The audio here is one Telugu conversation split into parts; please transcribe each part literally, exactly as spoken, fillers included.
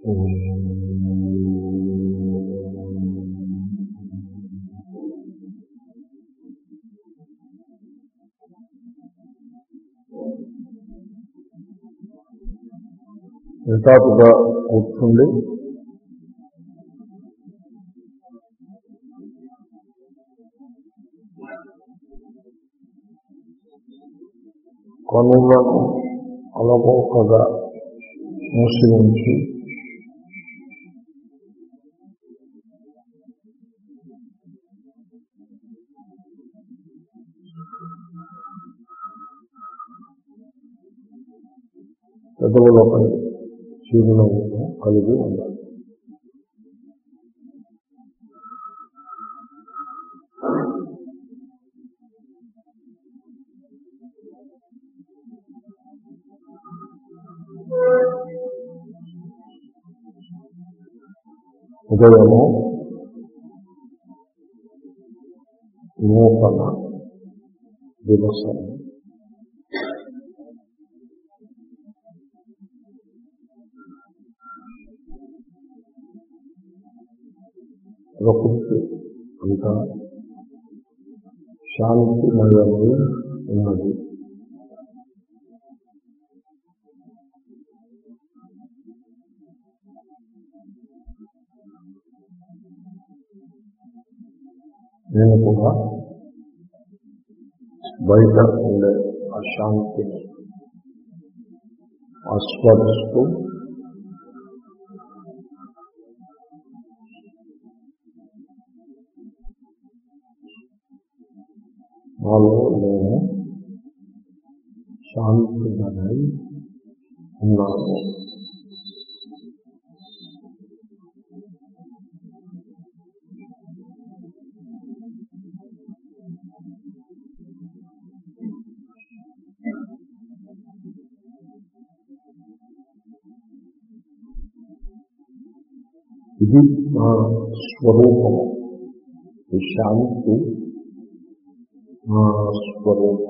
నిటారుగా కూర్చుండి కనులను అలవోకగా మూసి ఉంచి పెదవులపై చిరునవ్వును కలిగి ఉండాలి. ఉదయము నూతన దివసం. ప్రకృతి అంతా శాంతిమయమై ఉన్నది. నేను కూడా బయట ఉండే ఆ శాంతిని ఆస్వాదిస్తూ నాలో నేను శాంతిమయమై ఉన్నాను. ఇది నా స్వరూపము. ఈ శాంతి నా స్వరూపము.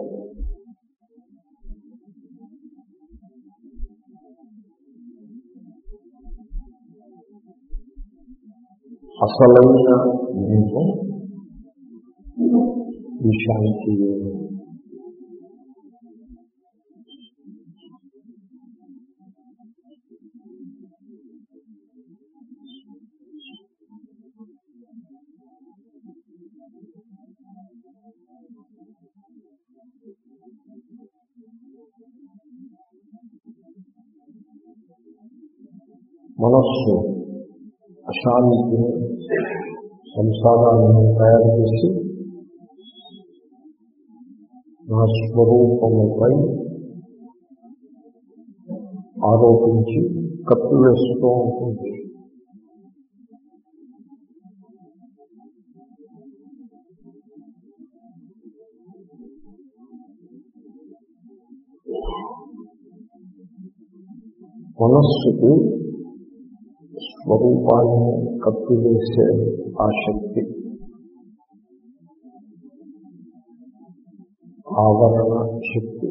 అసలైన నేను ఈ శాంతి. మనస్సు అశాంతిని, సంసారాన్ని తయారు చేసి నా స్వరూపముపై ఆరోపించి కప్పివేస్తూ ఉంటుంది. మనస్సుకు స్వరూపాన్ని కప్పివేసే ఆ శక్తి ఆవరణ శక్తి.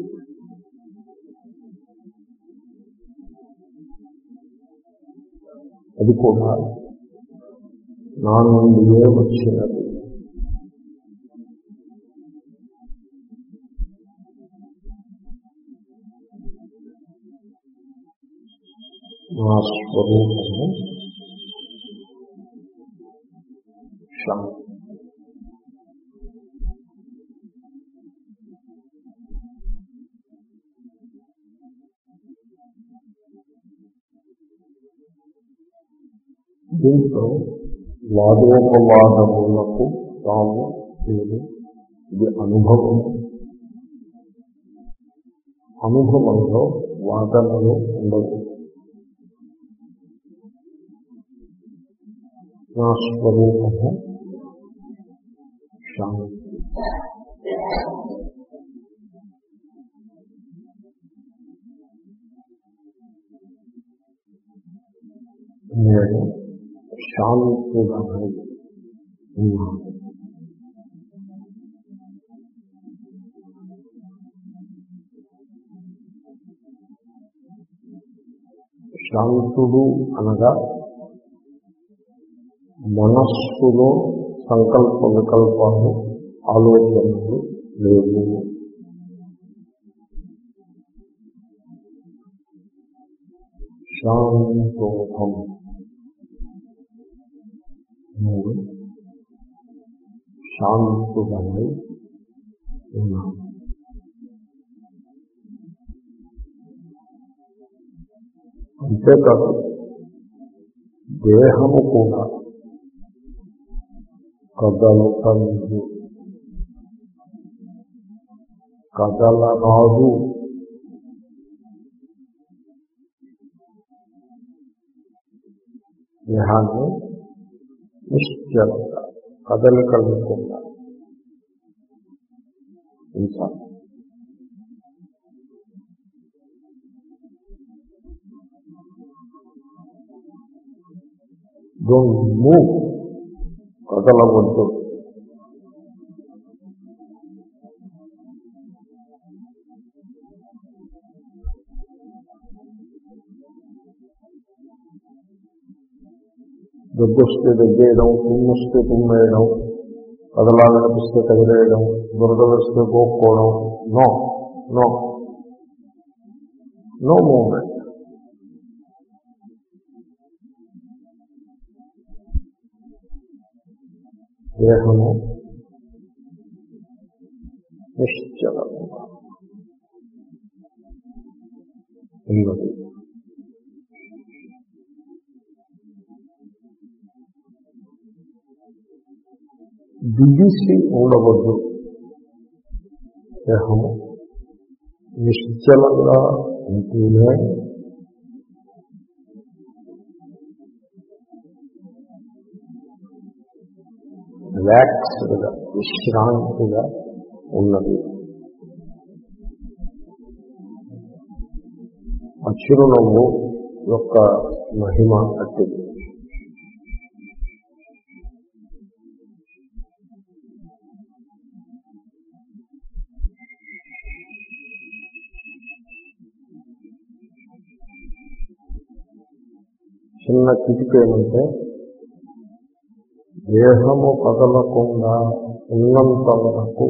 అది కూడా నా నుండియే వచ్చినది. నా స్వరూపము శాంతి. దీంట్లో వాదోపవాదములకు తాము లేదు. ఇది అనుభవం. అనుభవంలో వాదనలు ఉండవు. నా స్వరూపము శాంతి. నేను శాంతుడనై ఉన్నాను. శాంతుడు అనగా మనస్సులో సంకల్ప వికల్పాలు ఆలోచనలు లేవు. శాంతోహం నేను శాంతుడనై ఉన్నాను. అంతేకాదు దేహము కూడా కదలటందు కదలరాదు. దేహాన్ని నిశ్చలంగా కదలిక లేకుండా ఉంచాలి. Don't move, కదలవద్దు. దగ్గొస్తే దగ్గేయడం, తుమ్మొస్తే తుమ్మేయడం, కదలాలనిపిస్తే కదిలేయడం, దురద వేస్తే గోక్కోవడం. No no no movement. దేహము నిశ్చలముగా ఉన్నది. బిగిసి ఉండవద్దు. దేహము నిశ్చలంగా ఉంటూనే రిలాక్స్డ్గా విశ్రాంతిగా ఉన్నది. అచిరునవ్వు యొక్క మహిమ అట్టిది. చిన్న కిటికీ ఏమంటే దేహము కదలకుండా ఉన్నంత వరకు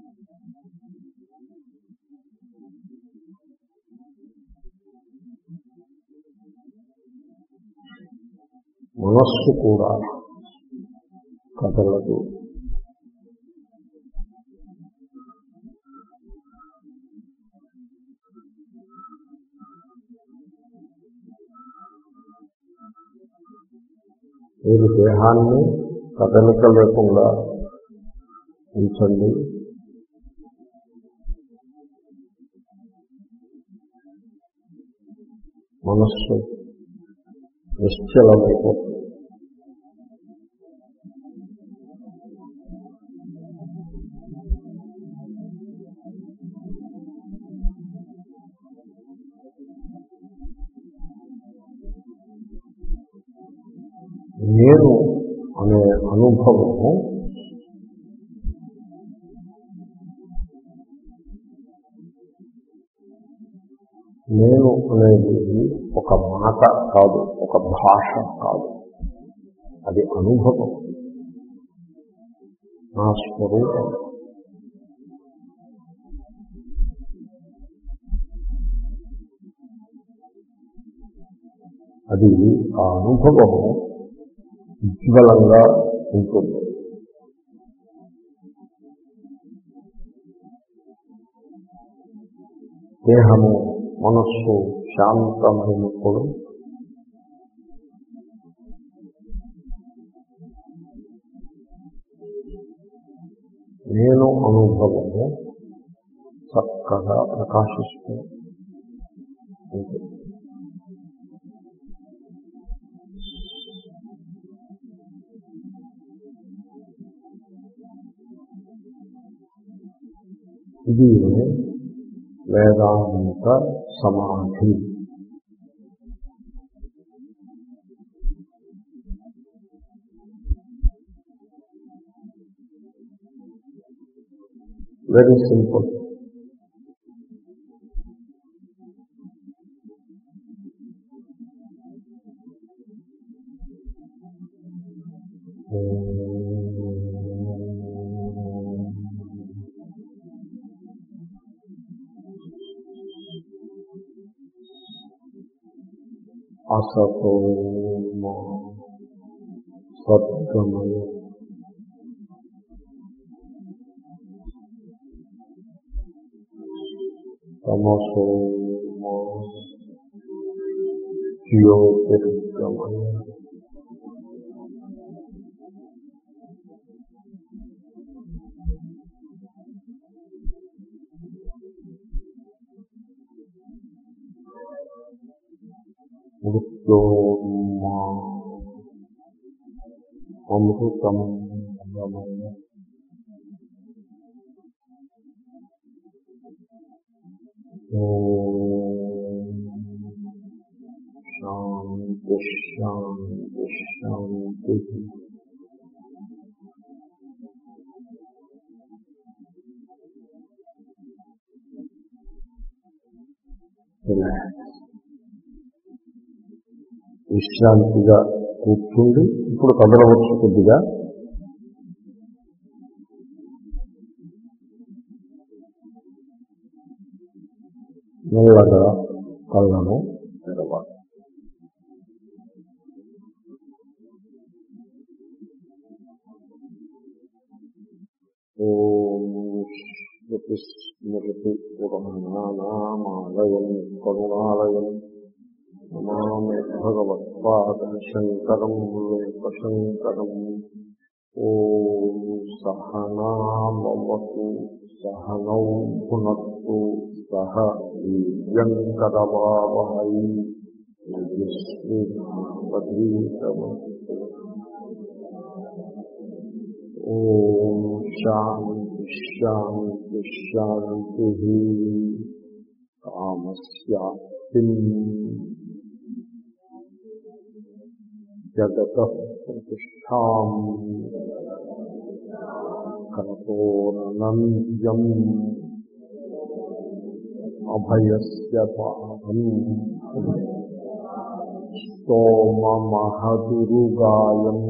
మనస్సు కూడా కదలదు. మీరు దేహాన్ని కదలిక లేకుండా ఉంచండి. మనస్సు నిశ్చలమైపోతుంది. నేను అనే అనుభవము నేను అనేది ఒక మాట కాదు, ఒక భాష కాదు, అది అనుభవం, నా స్వరూపం. అది ఆ అనుభవము ఉజ్వలంగా ఉంటుంది. దేహము మనస్సు శాంతమైనప్పుడు నేను అనుభవము చక్కగా ప్రకాశిస్తూ ఉంటుంది. ఇది వేదాంత సమాధి. Very simple. అసతో మా సద్గమయ తమసో మా జ్యోతిర్గమయ మృత్యోర్మా అమృతం గమయ ఓం శాంతి శాంతి శాంతి. విశ్రాంతిగా కూర్చుండి ఇప్పుడు కదలవచ్చు. కొద్దిగా మెల్లగా కళ్ళను తెరవాలి. ఓం స్మృతి స్మృతి పురాణానామాలయం కరుణాలయం నమామి భగవత్పాదం శంకరం లోకశంకరం. ఓం సహనామవతు సహనౌ భునత్తు సహ వీర్యంకరవావహై తేజస్వినావధీతమస్తు. ఓం శాంతి శాంతి శాంతి. కామస్యాస్తిం జగతః ప్రతిష్టాం కరతోరణంజం అభయస్య పాదం స్తోమమహదురుగాయం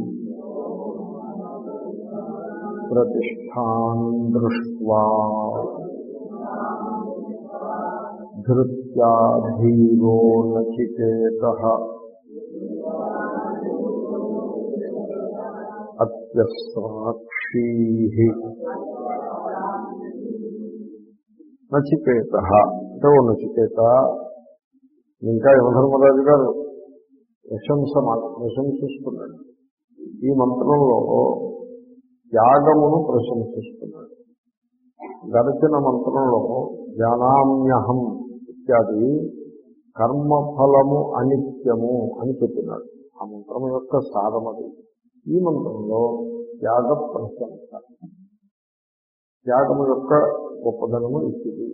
ప్రతిష్టాం దృష్ట్వా ధృత్యా ధీరో నచికేతః అత్యస్రాక్షీః. నచికేతః అంటే ఓ నచికేత, ఇంకా యమధర్మరాజు గారు ప్రశంస ప్రశంసిస్తున్నాడు. ఈ మంత్రంలో త్యాగమును ప్రశంసిస్తున్నాడు. గడిచిన మంత్రంలో జానామ్యహం ఇత్యాది కర్మఫలము అనిత్యము అని చెప్పినాడు. ఆ మంత్రం యొక్క సారమది. ఈ మంత్రంలో త్యాగ ప్రశంస, త్యాగము యొక్క గొప్పదనము ఇచ్చింది.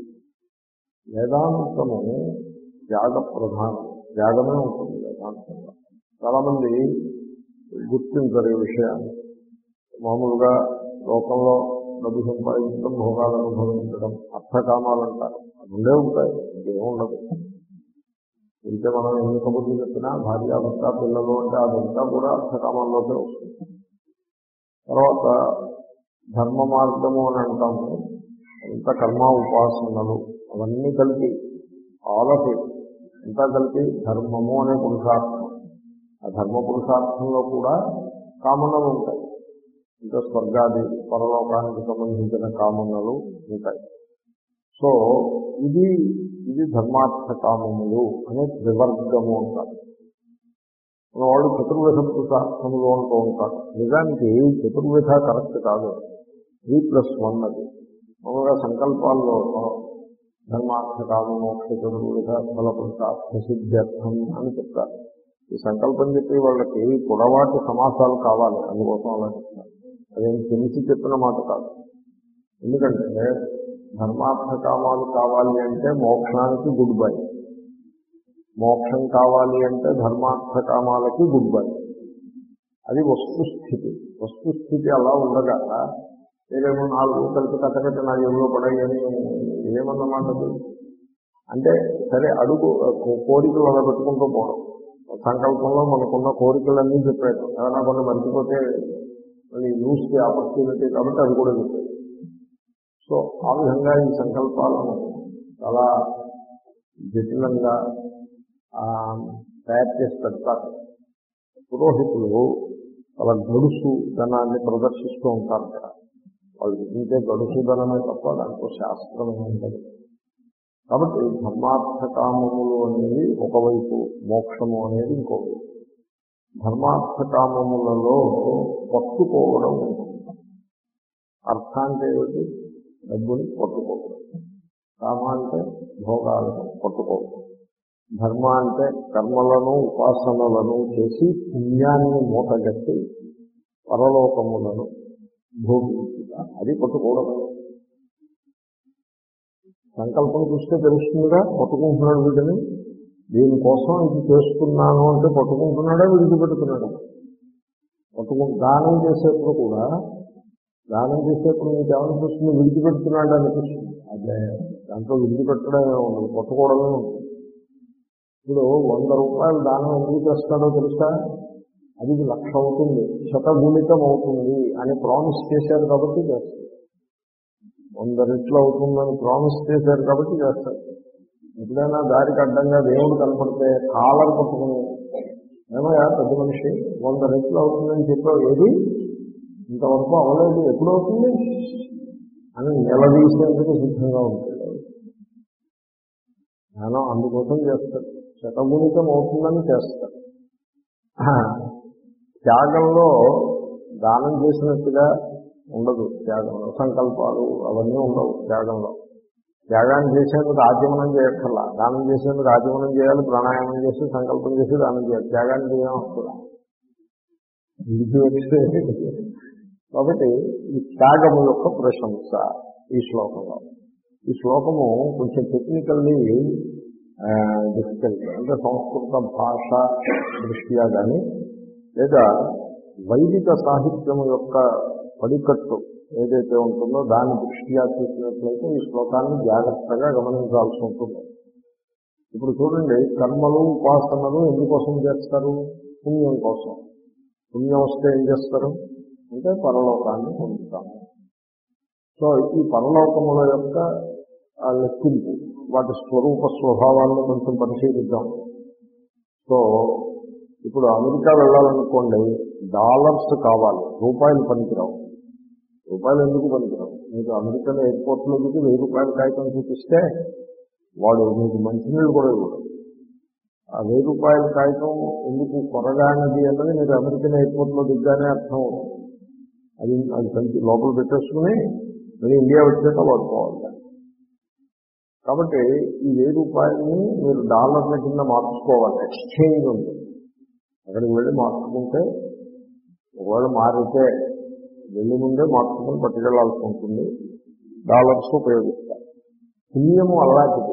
వేదాంతము త్యాగ ప్రధానం, త్యాగమే ఉంటుంది వేదాంతంలో. చాలామంది గుర్తించరు ఈ విషయాన్ని. మామూలుగా లోకంలో డబ్బు సంపాదించడం, భోగాలను అనుభవించడం, అర్థకామాలంటారు. రెండే ఉంటాయి, ఇంకేముండదు. ఇంకే మనం ఎన్ని కబుర్లు చెప్పినా భార్యాభర్త పిల్లలు అంటే అదంతా కూడా అర్థకామాల్లోకే వస్తుంది. తర్వాత ధర్మ మార్గము అని అంటాము. అంతా కర్మ ఉపాసనలు అవన్నీ కలిపి ఆల్ ఆఫ్ ఇట్ అంతా కలిపి ధర్మము అనే పురుషార్థం. ఆ ధర్మ పురుషార్థంలో కూడా కామనలు ఉంటాయి. ఇంకా స్వర్గాది పరలోకానికి సంబంధించిన కామనలు ఉంటాయి. సో ఇది ఇది ధర్మార్థ కామములు అనే త్రివర్గము అంటారు. మన వాళ్ళు చతుర్విధ పురుషార్థములు అంటూ ఉంటారు. నిజానికి చతుర్విధ కరెక్ట్ కాదు, త్రీ ప్లస్ వన్ అది. మామూలుగా సంకల్పాల్లో ధర్మార్థ కామ మోక్ష చతుర్విధ ఫల పురుషార్థ సిద్ధ్యర్థం అని చెప్తారు. ఈ సంకల్పం చెప్పి వాళ్ళకి పొడవాటి సమాసాలు కావాలి, అందుకోసం అలా చెప్తారు. అదేం తెలిసి చెప్పిన మాట కాదు. ఎందుకంటే ధర్మార్థ కామాలు కావాలి అంటే మోక్షానికి గుడ్ బై, మోక్షం కావాలి అంటే ధర్మార్థ కామాలకి గుడ్ బై. అది వస్తుస్థితి. వస్తుస్థితి అలా ఉండగా నేనేమో నాలుగు కలిపి కట్టకట్ట నా ఎవరో పడాయని ఏమన్నమాట. అంటే సరే అడుగు కోరికలు అలా పెట్టుకుంటూ పోవడం, సంకల్పంలో మనకున్న కోరికలన్నీ చెప్పాడు. ఏదైనా కొన్ని మర్చిపోతే మళ్ళీ యూస్ ది ఆపర్చునిటీ కాబట్టి అది కూడా చెప్పాడు. సో ఆ విధంగా ఈ సంకల్పాలను చాలా జటిలంగా తయారు చేసి పెడతారు. పురోహితులు చాలా గడుసు ధనాన్ని ప్రదర్శిస్తూ ఉంటారు కదా, వాళ్ళు ఇంకే గడుసు ధనమే తప్ప దాంట్లో శాస్త్రమే ఉంటుంది. కాబట్టి ధర్మార్థ కామములు అనేవి ఒకవైపు, మోక్షము అనేది ఇంకోవైపు. ధర్మార్థ కామములలో పట్టుకోవడం ఉంటుంది. అర్థ అంటే ఏమిటి? డబ్బుని పట్టుకోవడం. కామ అంటే భోగాలను పట్టుకోవడం. ధర్మ అంటే కర్మలను ఉపాసనలను చేసి పుణ్యాన్ని మూటగట్టి పరలోకములను భోగించుట, అది పట్టుకోవడం. సంకల్పం చూస్తే తెలుస్తుందిగా పట్టుకుంటున్నాడు వీటిని. దీనికోసం ఇది చేస్తున్నాను అంటే పట్టుకుంటున్నాడా, విడిచిపెడుతున్నాడా? పట్టుకు దానం చేసేప్పుడు కూడా, దానం చేసేప్పుడు మీకు ఏమనిపిస్తుంది? విడిచిపెడుతున్నాడు అనిపిస్తుంది. అదే దాంట్లో విడిచిపెట్టడమే ఉండదు, పట్టుకోవడమే ఉంటుంది. ఇప్పుడు వంద రూపాయలు దానం ఎందుకు చేస్తాడో తెలుసా? అది లక్ష అవుతుంది, శతగుణితం అవుతుంది అని ప్రామిస్ చేశారు కాబట్టి చేస్తారు. వంద రెట్లు అవుతుందని ప్రామిస్ చేశారు కాబట్టి చేస్తారు. ఎప్పుడైనా దారికి అడ్డంగా దేవుడు కనపడితే కాలం పట్టుకుని, ఏమయ్యా పెద్ద మనిషి వంద రెట్లు అవుతుందని చెప్పావు, ఏది ఇంతవరకు అవ్వలేదు, ఎప్పుడు అవుతుంది అని నిలదీసేందుకు సిద్ధంగా ఉంటుంది. జ్ఞానం అందుకోసం చేస్తారు, శతగుణితం అవుతుందని చేస్తారు. త్యాగంలో దానం చేసినట్టుగా ఉండదు. త్యాగంలో సంకల్పాలు అవన్నీ ఉండవు. త్యాగంలో త్యాగాన్ని చేసేందుకు ఆచమనం చేయక్కర్లా, దానం చేసేందుకు ఆచమనం చేయాలి, ప్రాణాయామం చేసి సంకల్పం చేసి దానం చేయాలి. త్యాగాన్ని చేయడం వస్తుందా? కాబట్టి ఈ త్యాగము యొక్క ప్రశంస ఈ శ్లోకంలో. ఈ శ్లోకము కొంచెం టెక్నికల్లీ డిఫికల్ట్. అంటే సంస్కృత భాష దృష్ట్యా కానీ లేదా వైదిక సాహిత్యం యొక్క పడికట్టు ఏదైతే ఉంటుందో దాని దృష్ట్యా చూసినట్లయితే ఈ శ్లోకాన్ని జాగ్రత్తగా గమనించాల్సి ఉంటుంది. ఇప్పుడు చూడండి, కర్మలు ఉపాసనలు ఎందుకోసం చేస్తారు? పుణ్యం కోసం. పుణ్యం వస్తే ఏం చేస్తారు అంటే పరలోకాన్ని పొందుతాము. సో ఈ పరలోకముల యొక్క లెక్కింపు, వాటి స్వరూప స్వభావాలను కొంచెం పరిశీలిద్దాం. సో ఇప్పుడు అమెరికా వెళ్ళాలనుకోండి, డాలర్స్ కావాలి, రూపాయలు పనికిరావు. రూపాయలు ఎందుకు పనికిరావు? మీకు అమెరికన్ ఎయిర్పోర్ట్లో దిగి వెయ్యి రూపాయల కాగితం చూపిస్తే వాడు మీకు మంచినీళ్ళు కూడా ఇవ్వడు. ఆ వెయ్యి రూపాయల కాగితం ఎందుకు కొరగానది అన్నది మీరు అమెరికన్ ఎయిర్పోర్ట్లో దిగ్గానే అర్థం అవుతుంది. అది అది కలిసి లోపల పెట్టేసుకుని మళ్ళీ ఇండియా వచ్చాక వాడుకోవాలి. కాబట్టి ఈ వెయ్యి రూపాయలని మీరు డాలర్ల కింద మార్చుకోవాలి. ఎక్స్చేంజ్ ఉంటుంది, అక్కడికి వెళ్ళి మార్చుకుంటే ఒకవేళ మారితే వెళ్ళి ముందే మార్చుకుని పట్టుకెళ్లాల్సి ఉంటుంది. డాలర్స్ ఉపయోగిస్తారు. పుణ్యము అలాంటిది.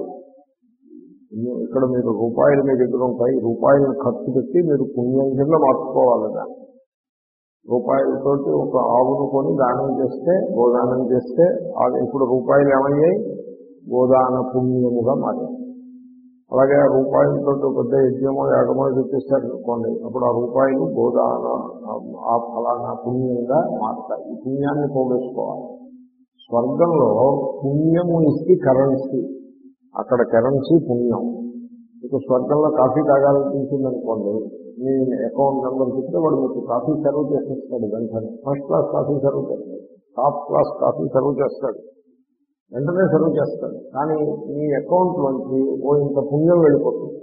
ఇక్కడ మీరు రూపాయలు మీ దగ్గర ఉంటాయి, రూపాయలను ఖర్చు పెట్టి మీరు పుణ్యం కింద మార్చుకోవాలి. దాన్ని రూపాయలతోటి ఒక ఆవును కొని దానం చేస్తే, గోదానం చేస్తే ఇప్పుడు రూపాయలు ఏమయ్యాయి? గోదాన పుణ్యముగా మారాయి. అలాగే ఆ రూపాయలతో పెద్ద యజ్ఞమో యాగమో చెప్పేస్తారు అనుకోండి, అప్పుడు ఆ రూపాయలు గోదాన ఆ ఫలానా పుణ్యంగా మారుతాయి. ఈ పుణ్యాన్ని పోగేసుకోవాలి. స్వర్గంలో పుణ్యము ఇస్తే కరెన్సీ, అక్కడ కరెన్సీ పుణ్యం. మీకు స్వర్గంలో కాఫీ తాగాలనిపించింది అనుకోండి, మీ అకౌంట్ నెంబర్ చెప్తే వాడు మీకు కాఫీ సర్వ్ చేసేస్తాడు. వెంటనే ఫస్ట్ క్లాస్ కాఫీ సర్వ్ చేస్తాడు, టాప్ క్లాస్ కాఫీ సర్వ్ చేస్తాడు, వెంటనే సర్వ్ చేస్తాడు. కానీ మీ అకౌంట్లోంచి ఓ ఇంత పుణ్యం వెళ్ళిపోతుంది.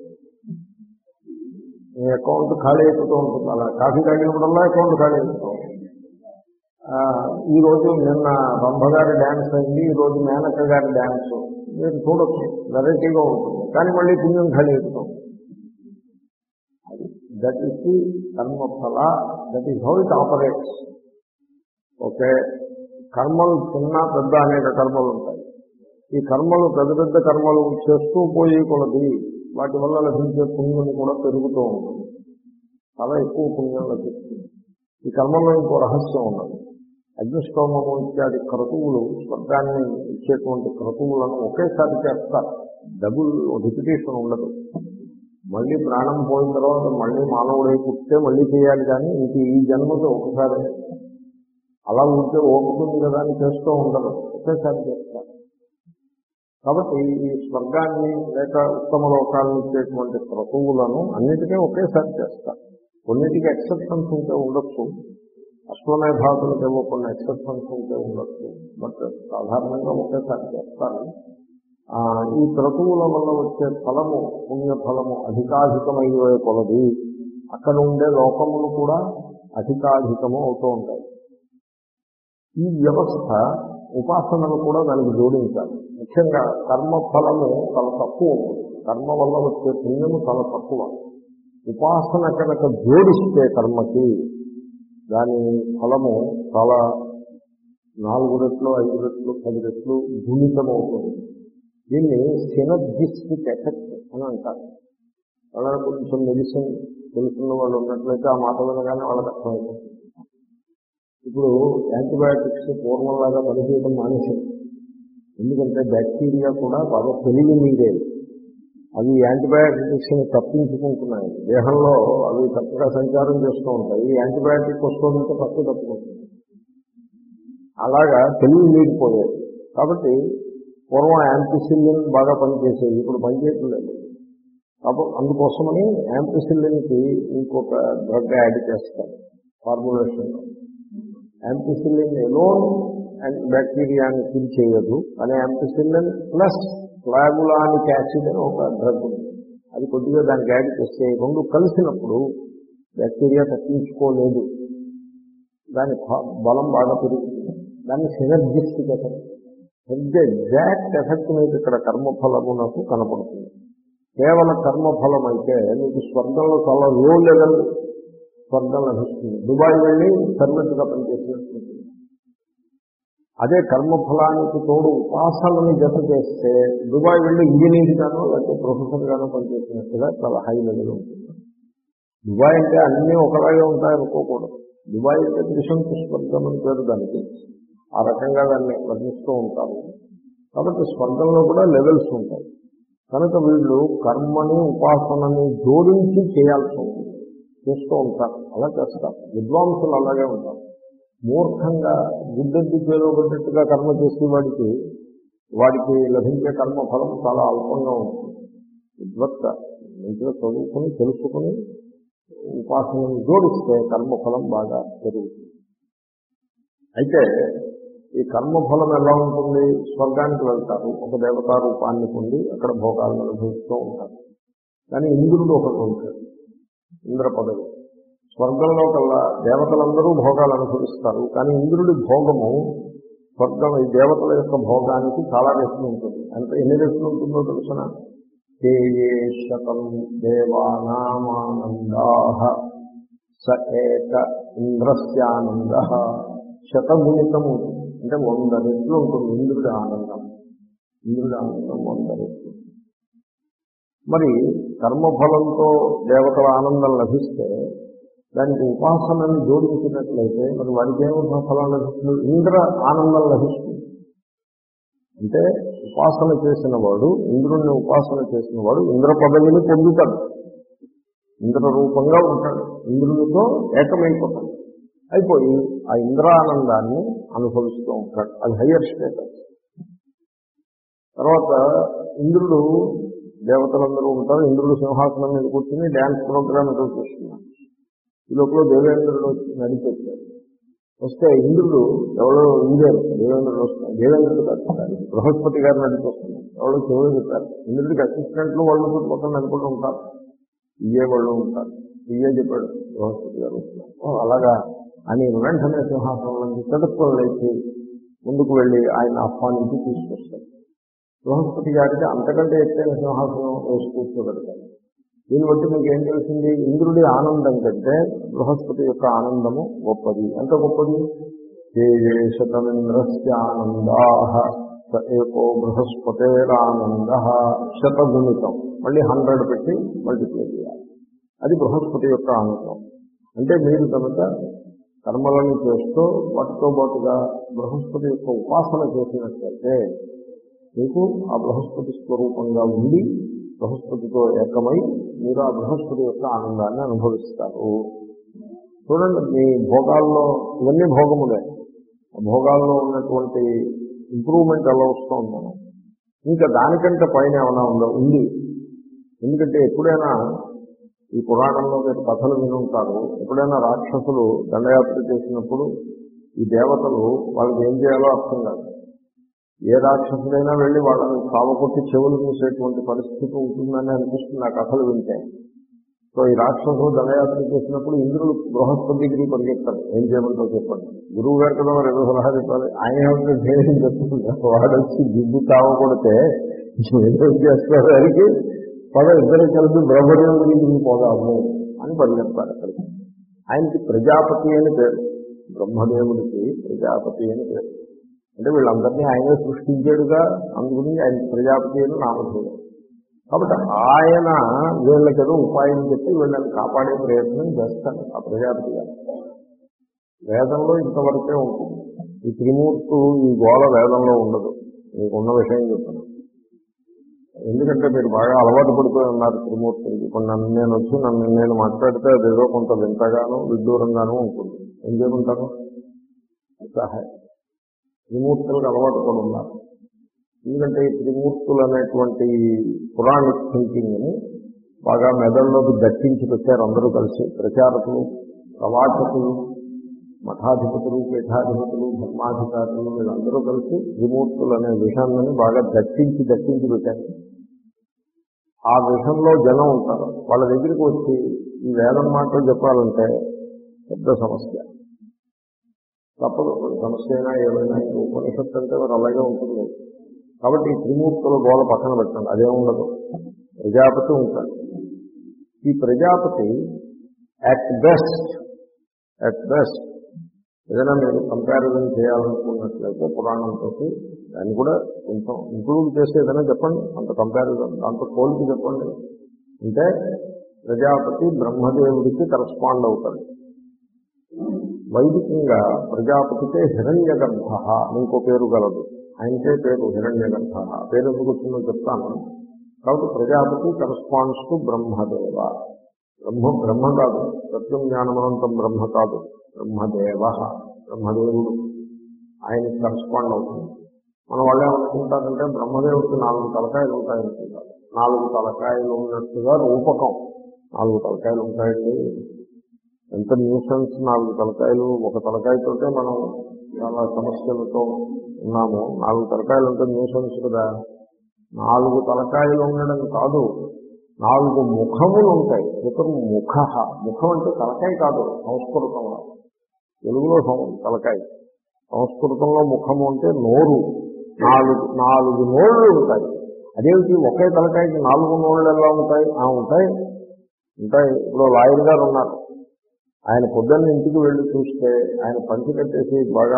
మీ అకౌంట్ ఖాళీ అయిపోతూ ఉంటుంది. అలా కాఫీ తాగినప్పుడల్లా అకౌంట్ ఖాళీ అయిపోతూ ఉంటుంది. ఈరోజు నిన్న రంభ గారి డ్యాన్స్ అయింది, ఈరోజు మేనక్క గారి డ్యాన్స్ మీరు చూడొచ్చు, వెరైటీగా ఉంటుంది. కానీ మళ్ళీ పుణ్యం ఖాళీ అయిపోతాం. అది దట్ ఈస్ ది కర్మఫల, that is how it operates. Okay, కర్మలు చిన్న పెద్ద అనేక కర్మలు ఉంటాయి. ఈ కర్మలు పెద్ద పెద్ద కర్మలు చేస్తూ పోయి కొలది వాటి వల్ల లభించే పుణ్యం కూడా పెరుగుతూ ఉంటుంది. చాలా ఎక్కువ పుణ్యం లభిస్తుంది. ఈ కర్మలో ఇంకో రహస్యం ఉన్నది. అగ్నిష్టోమము ఇత్యాది క్రతువులు, స్వర్గాన్ని ఇచ్చేటువంటి క్రతువులను ఒకేసారి చేస్తారు. డబుల్ రిపిటేషన్ ఉండదు. మళ్ళీ ప్రాణం పోయిన తర్వాత మళ్ళీ మానవుడై పుట్టితే మళ్ళీ చేయాలి, కానీ ఇంక ఈ జన్మతో ఒకసారి అలా ఉంటే ఓపుతుంది కదా అని చేస్తూ ఉండదు, ఒకేసారి చేస్తారు. కాబట్టి ఈ స్వర్గాన్ని లేక ఉత్తమ లోకాలను ఇచ్చేటువంటి క్రతువులను అన్నిటికీ ఒకేసారి చేస్తారు. కొన్నిటికి ఎక్సెప్షన్స్ ఉంటే ఉండొచ్చు, అశ్వమేధాతులకు ఏవో కొన్ని ఎక్సెప్షన్స్ ఉంటే ఉండొచ్చు, బట్ సాధారణంగా ఒకేసారి చేస్తారు. ఈ క్రతువుల వల్ల వచ్చే ఫలము, పుణ్యఫలము అధికాధికమయ్యే కొలది అక్కడ ఉండే లోకములు కూడా అధికాధికము అవుతూ ఉంటాయి. ఈ వ్యవస్థ ఉపాసనలు కూడా దానికి జోడించాలి. ముఖ్యంగా కర్మఫలము చాలా తక్కువ ఉంటుంది, కర్మ వల్ల వచ్చే పుణ్యము చాలా తక్కువ. ఉపాసన కనుక జోడిస్తే కర్మకి దాని ఫలము చాలా నాలుగు రెట్లు, ఐదు రెట్లు, పది రెట్లు గుణితమవుతుంది. దీన్ని సినర్జిస్టిక్ ఎఫెక్ట్ అని అంటారు. వాళ్ళ కొంచెం మెడిసిన్ తెలుసుకున్న వాళ్ళు ఉన్నట్లయితే ఆ మాట వినగానే వాళ్ళకి అర్థమైపోతుంది. ఇప్పుడు యాంటీబయాటిక్స్ పూర్వంలాగా పనిచేయడం మానేసింది. ఎందుకంటే బ్యాక్టీరియా కూడా బాగా తెలివి మీరేది, అవి యాంటీబయాటిక్స్ని తప్పించుకుంటున్నాయి. దేహంలో అవి తప్పుగా సంచారం చేస్తూ ఉంటాయి. ఈ యాంటీబయాటిక్ వస్తుందంటే తప్పు తప్పుకుంటుంది. అలాగా తెలివి మీరిపోయేది. కాబట్టి పూర్వం యాంపిసిలిన్ బాగా పనిచేసేది, ఇప్పుడు పనిచేయట్లేదు. కాబట్టి అందుకోసమని యాంపిసిలిన్కి ఇంకొక డ్రగ్ యాడ్ చేస్తారు ఫార్ములేషన్లో. యాంపిసిలిన్ ఎలోన్ అండ్ బ్యాక్టీరియాని కిల్ చేయదు, కానీ యాంపిసిలిన్ ప్లస్ ఫ్లాగులానిక్ యాసిడ్ అని ఒక డ్రగ్ ఉంది, అది కొద్దిగా దానికి యాడ్ చేస్తే రెండు కలిసినప్పుడు బ్యాక్టీరియా తప్పించుకోలేదు, దాని బలం బాగా పెరుగుతుంది. దాన్ని సినర్జిస్టిక్ ఎఫెక్ట్. ఎగ్జాక్ట్ ఎఫెక్ట్ మీకు ఇక్కడ కర్మఫలమునకు కనపడుతుంది. కేవల కర్మఫలం అయితే మీకు స్వర్గంలో చాలా లో లెవెల్ స్వర్గం లభిస్తుంది, దుబాయ్ వెళ్ళి సర్వెంట్గా పనిచేసినట్టు. అదే కర్మఫలానికి తోడు ఉపాసనని జత చేస్తే దుబాయ్ వెళ్ళి ఇంజనీర్ గానో లేకపోతే ప్రొఫెసర్ గానో పనిచేసినట్టుగా చాలా హై లెవెల్ ఉంటుంది. దుబాయ్ అంటే అన్నీ ఒకలాగే ఉంటాయనుకోకూడదు. దుబాయ్ అంటే త్రిశంకు స్వర్గం అని పేరు దానికి, ఆ రకంగా దాన్ని వర్ణిస్తూ ఉంటారు. కాబట్టి స్వర్గంలో కూడా లెవెల్స్ ఉంటాయి. కనుక వీళ్ళు కర్మని ఉపాసనని జోడించి చేయాల్సి ఉంటుంది, చేస్తూ ఉంటారు. అలా చేస్తారు విద్వాంసులు, అలాగే ఉంటారు. మూర్ఖంగా గుడ్డెద్దు పేరుగొడ్డట్టుగా కర్మ చేసే వాడికి వాడికి లభించే కర్మఫలం చాలా అల్పంగా ఉంటుంది. విద్వత్త మంచిగా చదువుకుని తెలుసుకుని ఉపాసనను జోడిస్తే కర్మఫలం బాగా పెరుగుతుంది. అయితే ఈ కర్మఫలం ఎలా ఉంటుంది? స్వర్గానికి వెళ్తారు, ఒక దేవతా రూపాన్ని పొంది అక్కడ భోగాలను అనుభవిస్తూ ఉంటారు. కానీ ఇంద్రుడు ఒకటి ఉంటాడు, ఇంద్ర పదవి. స్వర్గంలో కల్లా దేవతలందరూ భోగాలు అనుభవిస్తారు, కానీ ఇంద్రుడి భోగము స్వర్గం ఈ దేవతల యొక్క భోగానికి చాలా రెట్లు ఉంటుంది. అంటే ఎన్ని రెట్లు ఉంటుందో తెలుసిన ఏ శతం దేవానామానందా స ఏక ఇంద్రస్యానంద. శతగుణితం ఉంటుంది, అంటే వంద రెట్లు ఉంటుంది ఇంద్రుడి ఆనందం. ఇంద్రుడి ఆనందం వంద రెట్లు. మరి కర్మఫలంతో దేవతల ఆనందం లభిస్తే దానికి ఉపాసనని జోడించినట్లయితే మరి వాడికి ఏమో ఫలం లభిస్తుంది? ఇంద్ర ఆనందం లభిస్తుంది. అంటే ఉపాసన చేసిన వాడు, ఇంద్రుణ్ణి ఉపాసన చేసిన వాడు ఇంద్ర పదవిని పొందుతాడు, ఇంద్ర రూపంగా ఉంటాడు, ఇంద్రునితో ఏకమైపోతాడు. అయిపోయి ఆ ఇంద్రానందాన్ని అనుభవిస్తూ ఉంటాడు. అది హయ్యర్ స్టేటస్. తర్వాత ఇంద్రుడు, దేవతలందరూ ఉంటారు, ఇంద్రుడు సింహాసనం మీద కూర్చుని డ్యాన్స్ ప్రోగ్రామ్ ఏదో చేస్తున్నాడు. ఈ లోపల దేవేంద్రుడు వచ్చి నడిపొచ్చాడు. వస్తే ఇంద్రుడు ఎవరో ఇంద్రుడు దేవేంద్రుడు వస్తున్నాడు, దేవేంద్రుడు కాదు బృహస్పతి గారు నడిపొస్తున్నాడు. ఎవరో చెవులు చెప్పారు, ఇంద్రుడికి అసిస్టెంట్లు వాళ్ళు మొత్తం నడుపుతూ ఉంటారు, ఇయ్యే వాళ్ళు ఉంటారు. ఇయ్యే చెప్పాడు బృహస్పతి గారు వస్తున్నారు. అలాగా అని వెంటనే సింహాసనం నుంచి చదువుకొని లేచి ముందుకు వెళ్ళి ఆయన ఆహ్వానించి తీసుకొస్తాడు. బృహస్పతి గారికి అంతకంటే ఎత్తైన సింహాసనం వేసి కూర్చోబెడతాడు. దీన్ని బట్టి మీకు ఏం తెలిసింది? ఇంద్రుడి ఆనందం కంటే బృహస్పతి యొక్క ఆనందము గొప్పది. ఎంత గొప్పది? ఏ శతమింద్రస్యానందా స ఏకో బృహస్పతేరానంద శతగుణితం. మళ్ళీ హండ్రెడ్ పెట్టి మల్టిప్లై చేయాలి. అది బృహస్పతి యొక్క ఆనందం. అంటే మీరు కనుక కర్మలను చేస్తూ వాటితో పాటుగా బృహస్పతి యొక్క ఉపాసన చేసినట్లయితే మీకు ఆ బృహస్పతి స్వరూపంగా ఉండి బృహస్పతితో ఏకమై మీరు ఆ బృహస్పతి యొక్క ఆనందాన్ని అనుభవిస్తారు. చూడండి, మీ భోగాల్లో ఇవన్నీ భోగములే. భోగాల్లో ఉన్నటువంటి ఇంప్రూవ్మెంట్ ఎలా వస్తూ ఉన్నాను. ఇంకా దానికంటే పైన ఏమైనా ఉందో ఉంది. ఎందుకంటే ఎప్పుడైనా ఈ పురాణంలో మీరు కథలు వినుంటారు, ఎప్పుడైనా రాక్షసులు దండయాత్ర చేసినప్పుడు ఈ దేవతలు వాళ్ళకి ఏం చేయాలో అర్థం కాదు. ఏ రాక్షసుడైనా వెళ్ళి వాళ్ళని చావకొట్టి చెవులు మూసేటువంటి పరిస్థితి ఉంటుందని అనిపిస్తుంది ఆ కథలు వింటే. సో ఈ రాక్షసులు దండయాత్ర చేసినప్పుడు ఇంద్రుడు బృహస్పతి దగ్గరికి పరిగెత్తారు, ఏం చేయమంటో చెప్పండి. గురువు గారు కదా మరి ఏదో సలహా చెప్పాలి, ఆయన ఏమంటే ధైర్యం చెప్తుంది. వాడు వచ్చి దిద్దు తావకొడితే ఏదో చేస్తారు వారికి, పద ఇద్దరు కలిసి బ్రహ్మదేవుడి దగ్గరికి పోదాము అని పరిగెత్తారు. అక్కడికి ఆయనకి ప్రజాపతి అని పేరు, బ్రహ్మదేవుడికి ప్రజాపతి అని పేరు. అంటే వీళ్ళందరినీ ఆయనే సృష్టించాడుగా, అందుగురించి ఆయన ప్రజాపతి అని నామధేయం. కాబట్టి ఆయన వీళ్ళకేదో ఉపాయం చెప్పి వీళ్ళని కాపాడే ప్రయత్నం చేస్తారు ఆ ప్రజాపతి గారు. వేదంలో ఇంతవరకే ఉంటుంది. ఈ త్రిమూర్తులు ఈ గోళ వేదంలో ఉండదు. మీకున్న విషయం చెప్తాను, ఎందుకంటే మీరు బాగా అలవాటు పడిపోయి ఉన్నారు త్రిమూర్తులకి. ఇప్పుడు నన్ను నేను వచ్చి నన్ను నేను మాట్లాడితే అదేదో కొంత వింతగాను విడ్డూరంగానూ ఉంటుంది. ఏం చేయమంటారు? సహాయం త్రిమూర్తులకు అలవాటు పడి ఉన్నారు. ఎందుకంటే ఈ త్రిమూర్తులు అనేటువంటి పురాణిక్ థింకింగ్ని బాగా మెదడులోకి దక్కించి పెట్టారు అందరూ కలిసి. ప్రచారకులు, ప్రవాచకులు, మఠాధిపతులు, పీఠాధిపతులు, ధర్మాధికారులు వీళ్ళందరూ కలిసి త్రిమూర్తులు అనే విషయాన్ని బాగా దక్కించి దక్కించి పెట్టారు. ఆ విషయంలో జనం ఉంటారు. వాళ్ళ దగ్గరికి వచ్చి ఈ వేదం మాటలు చెప్పాలంటే పెద్ద సమస్య. తప్పదు, సమస్య అయినా ఏమైనా ఉపనిషత్తు అంటే మరి అలాగే ఉంటుంది. కాబట్టి ఈ త్రిమూర్తుల గోళ పక్కన పెట్టండి, అదే ఉండదు. ప్రజాపతి ఉంటాడు. ఈ ప్రజాపతి అట్ బెస్ట్ అట్ బెస్ట్ ఏదైనా మీరు కంపారిజన్ చేయాలనుకున్నట్లయితే పురాణంతో దాన్ని కూడా కొంచెం ఇంప్రూవ్ చేసి ఏదైనా చెప్పండి, అంత కంపారిజన్ దాంతో పోలికి చెప్పండి. అంటే ప్రజాపతి బ్రహ్మదేవుడికి కరస్పాండ్ అవుతాడు. వైదికంగా ప్రజాపతికే హిరణ్య గర్భ ఇంకో పేరు గలదు. ఆయనకే పేరు హిరణ్య గర్భ. పేరు ఎందుకు వచ్చిందో చెప్తాను. కాబట్టి ప్రజాపతి కరస్పాండ్స్ టు బ్రహ్మదేవ. బ్రహ్మ బ్రహ్మ కాదు, సత్యం జ్ఞానమనంతం బ్రహ్మ కాదు, బ్రహ్మదేవ, బ్రహ్మదేవుడు ఆయనకి కరస్పాండ్ అవుతుంది. మన వాళ్ళు ఏమనుకుంటారంటే బ్రహ్మదేవుడికి నాలుగు తలకాయలు ఉంటాయనుకుంటారు. నాలుగు తలకాయలు ఉన్నట్టుగా రూపకం. నాలుగు తలకాయలు ఉంటాయండి, ఎంత న్యూసెన్స్. నాలుగు తలకాయలు, ఒక తలకాయతోటే మనం చాలా సమస్యలతో ఉన్నాము. నాలుగు తలకాయలు అంటే న్యూసెన్స్ కదా. నాలుగు తలకాయలు ఉండడం కాదు, నాలుగు ముఖములు ఉంటాయి. చతుర్ముఖ, ముఖం అంటే తలకాయ కాదు సంస్కృతంలో. తెలుగులో తలకాయ, సంస్కృతంలో ముఖము అంటే నోరు. నాలుగు నాలుగు నోళ్ళు ఉంటాయి. అదేమిటి ఒకే తలకాయకి నాలుగు నోళ్ళు ఎలా ఉంటాయి? ఆ ఉంటాయి ఉంటాయి ఇప్పుడు లాయర్ గారు ఉన్నారు, ఆయన పొద్దున్న ఇంటికి వెళ్ళి చూస్తే ఆయన పంచి కట్టేసి బాగా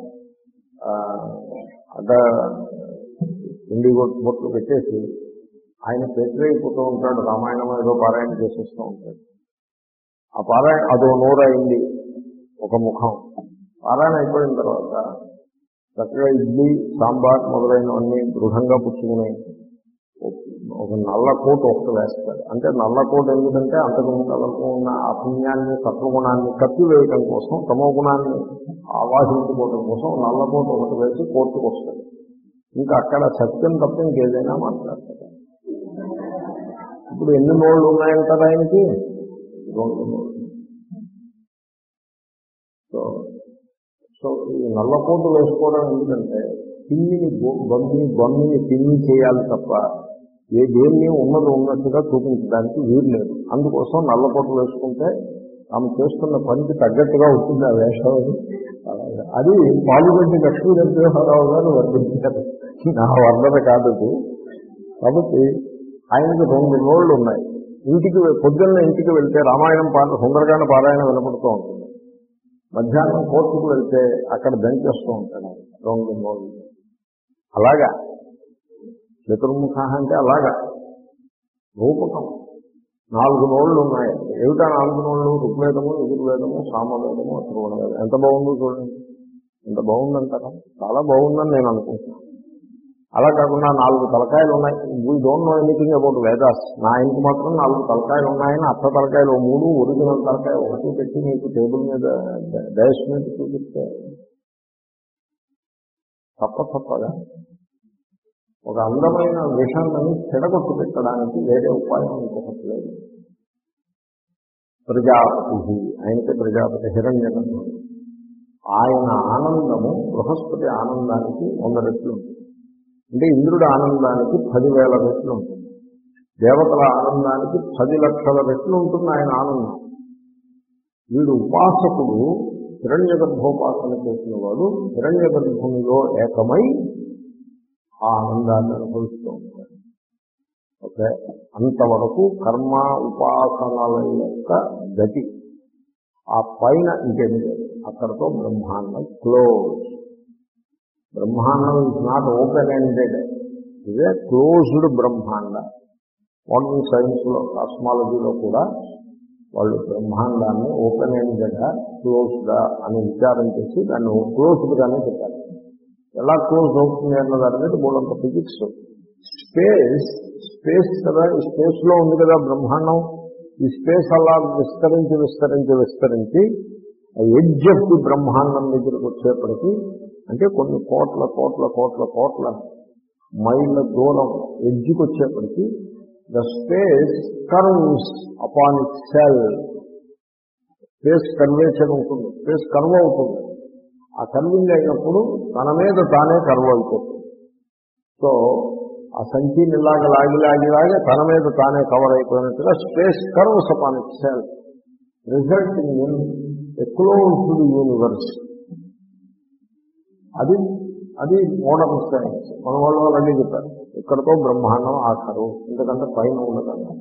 అడ్డ ఇండి బొట్లు పెట్టేసి ఆయన పెట్టయిపోతూ ఉంటాడు. రామాయణం ఏదో పారాయణ చేసేస్తూ ఉంటాడు. ఆ పారాయణ అదో నోరు అయింది, ఒక ముఖం. పారాయణ అయిపోయిన తర్వాత చక్కగా ఇడ్లీ సాంబార్ మొదలైనవన్నీ దృఢంగా పుచ్చుకుని ఒక నల్ల కోటు ఒకటి వేస్తాడు. అంటే నల్ల కోటు ఎందుకంటే అంతకు ముందు ఉన్న ఆ పుణ్యాన్ని సత్వగుణాన్ని కప్పివేయటం కోసం, తమో గుణాన్ని ఆవాహించుకోవడం కోసం నల్ల కోటు ఒకటి వేసి కోర్టుకు వస్తాడు. ఇంకా అక్కడ సత్యం తప్ప ఇంకేదైనా మాట్లాడతాడు. ఇప్పుడు ఎన్ని నోళ్ళు ఉన్నాయంటారు ఆయనకి? రెండు నోళ్ళు. సో సో ఈ నల్లకోటు వేసుకోవడం ఎందుకంటే పిన్నిని బొమ్మిని బొమ్మిని పిన్ని చేయాలి తప్ప ఏ దేన్ని ఉన్నది ఉన్నట్టుగా చూపించడానికి వీలు లేదు. అందుకోసం నల్లకోటు వేసుకుంటే ఆమె చేస్తున్న పనికి తగ్గట్టుగా ఉంటుంది ఆ వేషం. అది పాలిగంటి లక్ష్మీ నరసింహారావు గారు వర్ణించారు, నా వర్ణన కాదు. కాబట్టి ఆయనకి రెండు నోళ్ళు ఉన్నాయి. ఇంటికి పొద్దున్న ఇంటికి వెళ్తే రామాయణం పాట సుందరకాండ పారాయణ వినపడుతూ ఉంటుంది. మధ్యాహ్నం కోర్టుకు వెళ్తే అక్కడ దంచేస్తూ ఉంటాడు రెండు నోళ్ళు. అలాగా చతుర్ముఖ అంటే అలాగా రూపకం. నాలుగు నోళ్ళు ఉన్నాయి. ఏమిటా నాలుగు నోళ్ళు? ఋగ్వేదము, యజుర్వేదము, సామవేదము, అథర్వణవేదం. ఎంత బాగుందో చూడండి, ఎంత బాగుందంటారా? చాలా బాగుందని నేను అనుకుంటున్నాను. అలా కాకుండా నాలుగు తలకాయలు ఉన్నాయి, we don't know anything about Vedas, నా ఆయనకు మాత్రం నాలుగు తలకాయలు ఉన్నాయని అత్త తలకాయలు మూడు, ఒరిజినల్ తలకాయ ఒకటి పెట్టి మీకు టేబుల్ మీద డైస్ మీద చూపిస్తే తప్ప తప్పగా ఒక అందమైన విషయాన్ని చెడగొట్టు పెట్టడానికి వేరే ఉపాయం ఇంకొకటి లేదు. ప్రజాపతి, ఆయనకే ప్రజాపతి హిరణ్యగర్భుడు, ఆయన ఆనందము బృహస్పతి ఆనందానికి వంద రెట్లు ఉంటుంది. అంటే ఇంద్రుడి ఆనందానికి పదివేల రెట్లు ఉంటుంది, దేవతల ఆనందానికి పది లక్షల రెట్లు ఉంటుంది ఆయన ఆనందం. వీడు ఉపాసకుడు హిరణ్య గర్భోపాసన చేసిన వాడు హిరణ్య గర్భునిలో ఏకమై ఆ ఆనందాన్ని అనుభవిస్తూ ఉంటాడు. ఓకే, అంతవరకు కర్మ ఉపాసనల యొక్క గతి. ఆ పైన ఇంకేమి లేదు, అక్కడతో బ్రహ్మాండం close. Brahmandam is not open ended, ఇదే క్లోజ్డ్ బ్రహ్మాండ. మోడర్న్ సైన్స్లో కాస్మాలజీలో కూడా వాళ్ళు బ్రహ్మాండాన్ని ఓపెన్ ఎండెడా క్లోజ్డా అని విచారం చేసి దాన్ని క్లోజ్డ్గానే చెప్పారు. ఎలా క్లోజ్ అవుతుంది అన్న దాని మీద మూలంత ఫిజిక్స్. స్పేస్ స్పేస్ కదా, ఈ స్పేస్లో ఉంది కదా బ్రహ్మాండం. ఈ స్పేస్ అలా విస్తరించి విస్తరించి విస్తరించి ఎడ్జ్ ఆఫ్ ది బ్రహ్మాండం దగ్గరకు వచ్చేప్పటికీ, అంటే కొన్ని కోట్ల కోట్ల కోట్ల కోట్ల మైళ్ళ దూరం ఎడ్జ్కి వచ్చేప్పటికీ the space curves upon itself. Space కన్వేషన్ ఉంటుంది, స్పేస్ కర్వ్ అవుతుంది. ఆ కర్వింగ్ అయినప్పుడు తన మీద తానే కర్వ్ అయిపోతుంది. సో ఆ సంచిని ఇలాగ లాగి లాగి లాగి తన మీద తానే కవర్ అయిపోయినట్టుగా space curves upon itself, resulting in a closed universe. అది అది మోడర్న్ సైన్స్. మన వాళ్ళు అలాగే చెప్పారు, ఇక్కడతో బ్రహ్మాండం ఆఖరు, ఎందుకంటే పైన ఉండదన్నా.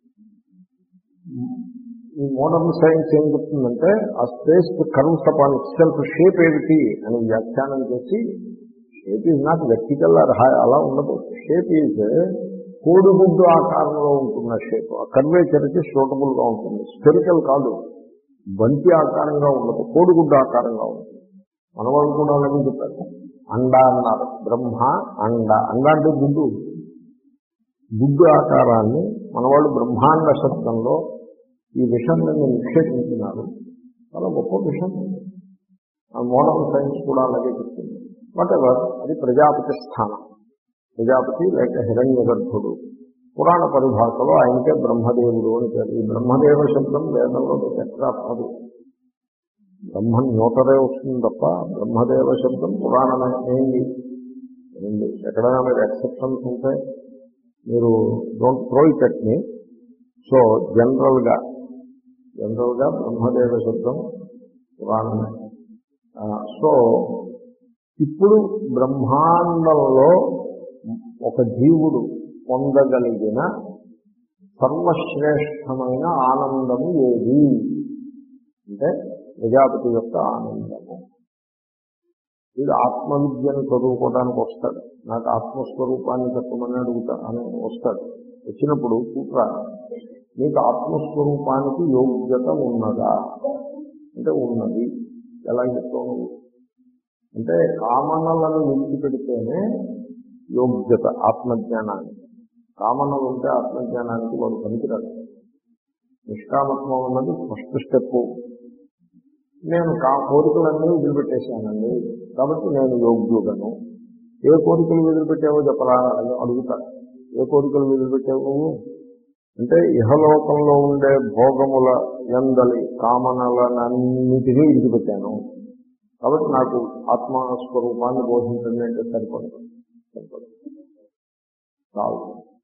ఈ మోడర్న్ సైన్స్ ఏం చెప్తుందంటే ఆ space curves upon itself shape ఏమిటి అని వ్యాఖ్యానం చేసి, shape is not vertical or high, అలా ఉండదు. షేప్ ఈజ్ కోడిగుడ్డు ఆకారంలో ఉంటున్న షేప్, ఆ కర్వేచర్కి సూటబుల్గా ఉంటుంది. స్పెరికల్ కాదు, బంతి ఆకారంగా ఉండదు, కోడిగుడ్డు ఆకారంగా ఉంటుంది. మన వాళ్ళు కూడా అలాగే చెప్పారు. అండ అన్నారు, బ్రహ్మ అండ. అండ అంటే గుడ్డు, గుడ్డు ఆకారాన్ని మనవాళ్ళు బ్రహ్మాండ శబ్దంలో ఈ విషయాన్ని నిక్షేపించినారు. చాలా గొప్ప విషయం. ఆ మోడర్న్ సైన్స్ కూడా అలాగే చెప్తుంది. వాట్ ఎవర్, అది ప్రజాపతి స్థానం. ప్రజాపతి లేక హిరణ్య గర్భుడు. పురాణ పరిభాషలో ఆయనకే బ్రహ్మదేవుడు అని పేరు. ఈ బ్రహ్మదేవ శబ్దం వేదంలో ఎక్కడా రాదు, బ్రహ్మ న్యూటరే వస్తుంది తప్ప బ్రహ్మదేవ శబ్దం పురాణమే ఏంటి ఏంటి ఎక్కడైనా మీరు ఎక్సెప్షన్స్ ఉంటే మీరు don't throw it at me. So జనరల్గా జనరల్గా బ్రహ్మదేవ శబ్దం పురాణమే. సో ఇప్పుడు బ్రహ్మాండంలో ఒక జీవుడు పొందగలిగిన సర్వశ్రేష్టమైన ఆనందము ఏది అంటే ప్రజాపతి యొక్క ఆనందము. వీడు ఆత్మవిద్యను చదువుకోవడానికి వస్తాడు, నాకు ఆత్మస్వరూపాన్ని చెప్పమని అడుగుతా అని వస్తాడు. వచ్చినప్పుడు కూతురా నీకు ఆత్మస్వరూపానికి యోగ్యత ఉన్నదా అంటే ఉన్నది. ఎలా చెప్తావు అంటే కామనలను విడిచిపెడితేనే యోగ్యత ఆత్మజ్ఞానానికి. కామనలు ఉంటే ఆత్మజ్ఞానానికి వాడు పనికిరాడు. నిష్కామత్వం అన్నది ఫస్ట్ స్టెప్. నేను కా కోరికలన్నీ వదిలిపెట్టేశానండి కాబట్టి నేను యోగ్యుడను. ఏ కోరికలు వదిలిపెట్టావో చెప్పరా అని అడుగుతాను. ఏ కోరికలు వదిలిపెట్టావు నువ్వు అంటే ఇహలోకంలో ఉండే భోగముల యందలి కామనలనన్నిటినీ విడిచిపెట్టాను కాబట్టి నాకు ఆత్మస్వరూపాన్ని బోధించండి అంటే సరిపడదు సరిపడదు కాదు.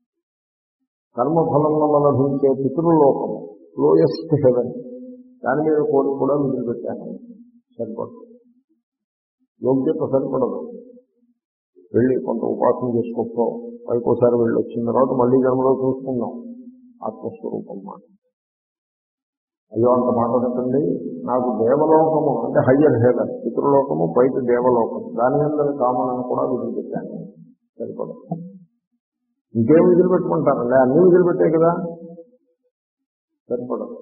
కర్మఫలంలో లభించే పితృలోకము లోయెస్ట్ హెవెన్, దాని మీద కోరిక కూడా వదిలిపెట్టాను సరిపడదు. యోగ్యత సరిపడదు. వెళ్ళి కొంత ఉపాసన చేసుకోకపో పైకోసారి వెళ్ళి వచ్చిన తర్వాత మళ్ళీ జన్మలో చూసుకుందాం ఆత్మస్వరూపం మాట. అయ్యో అంత మాట్లాడకండి, నాకు దేవలోకము అంటే హయ్యర్ హెవెన్, పితృలోకము బయట దేవలోకం, దాని అందరి కామనను కూడా వదిలిపెట్టాను సరిపడదు. ఇంకేం వదిలిపెట్టుకుంటారండి, అన్నీ వదిలిపెట్టే కదా సరిపడదు.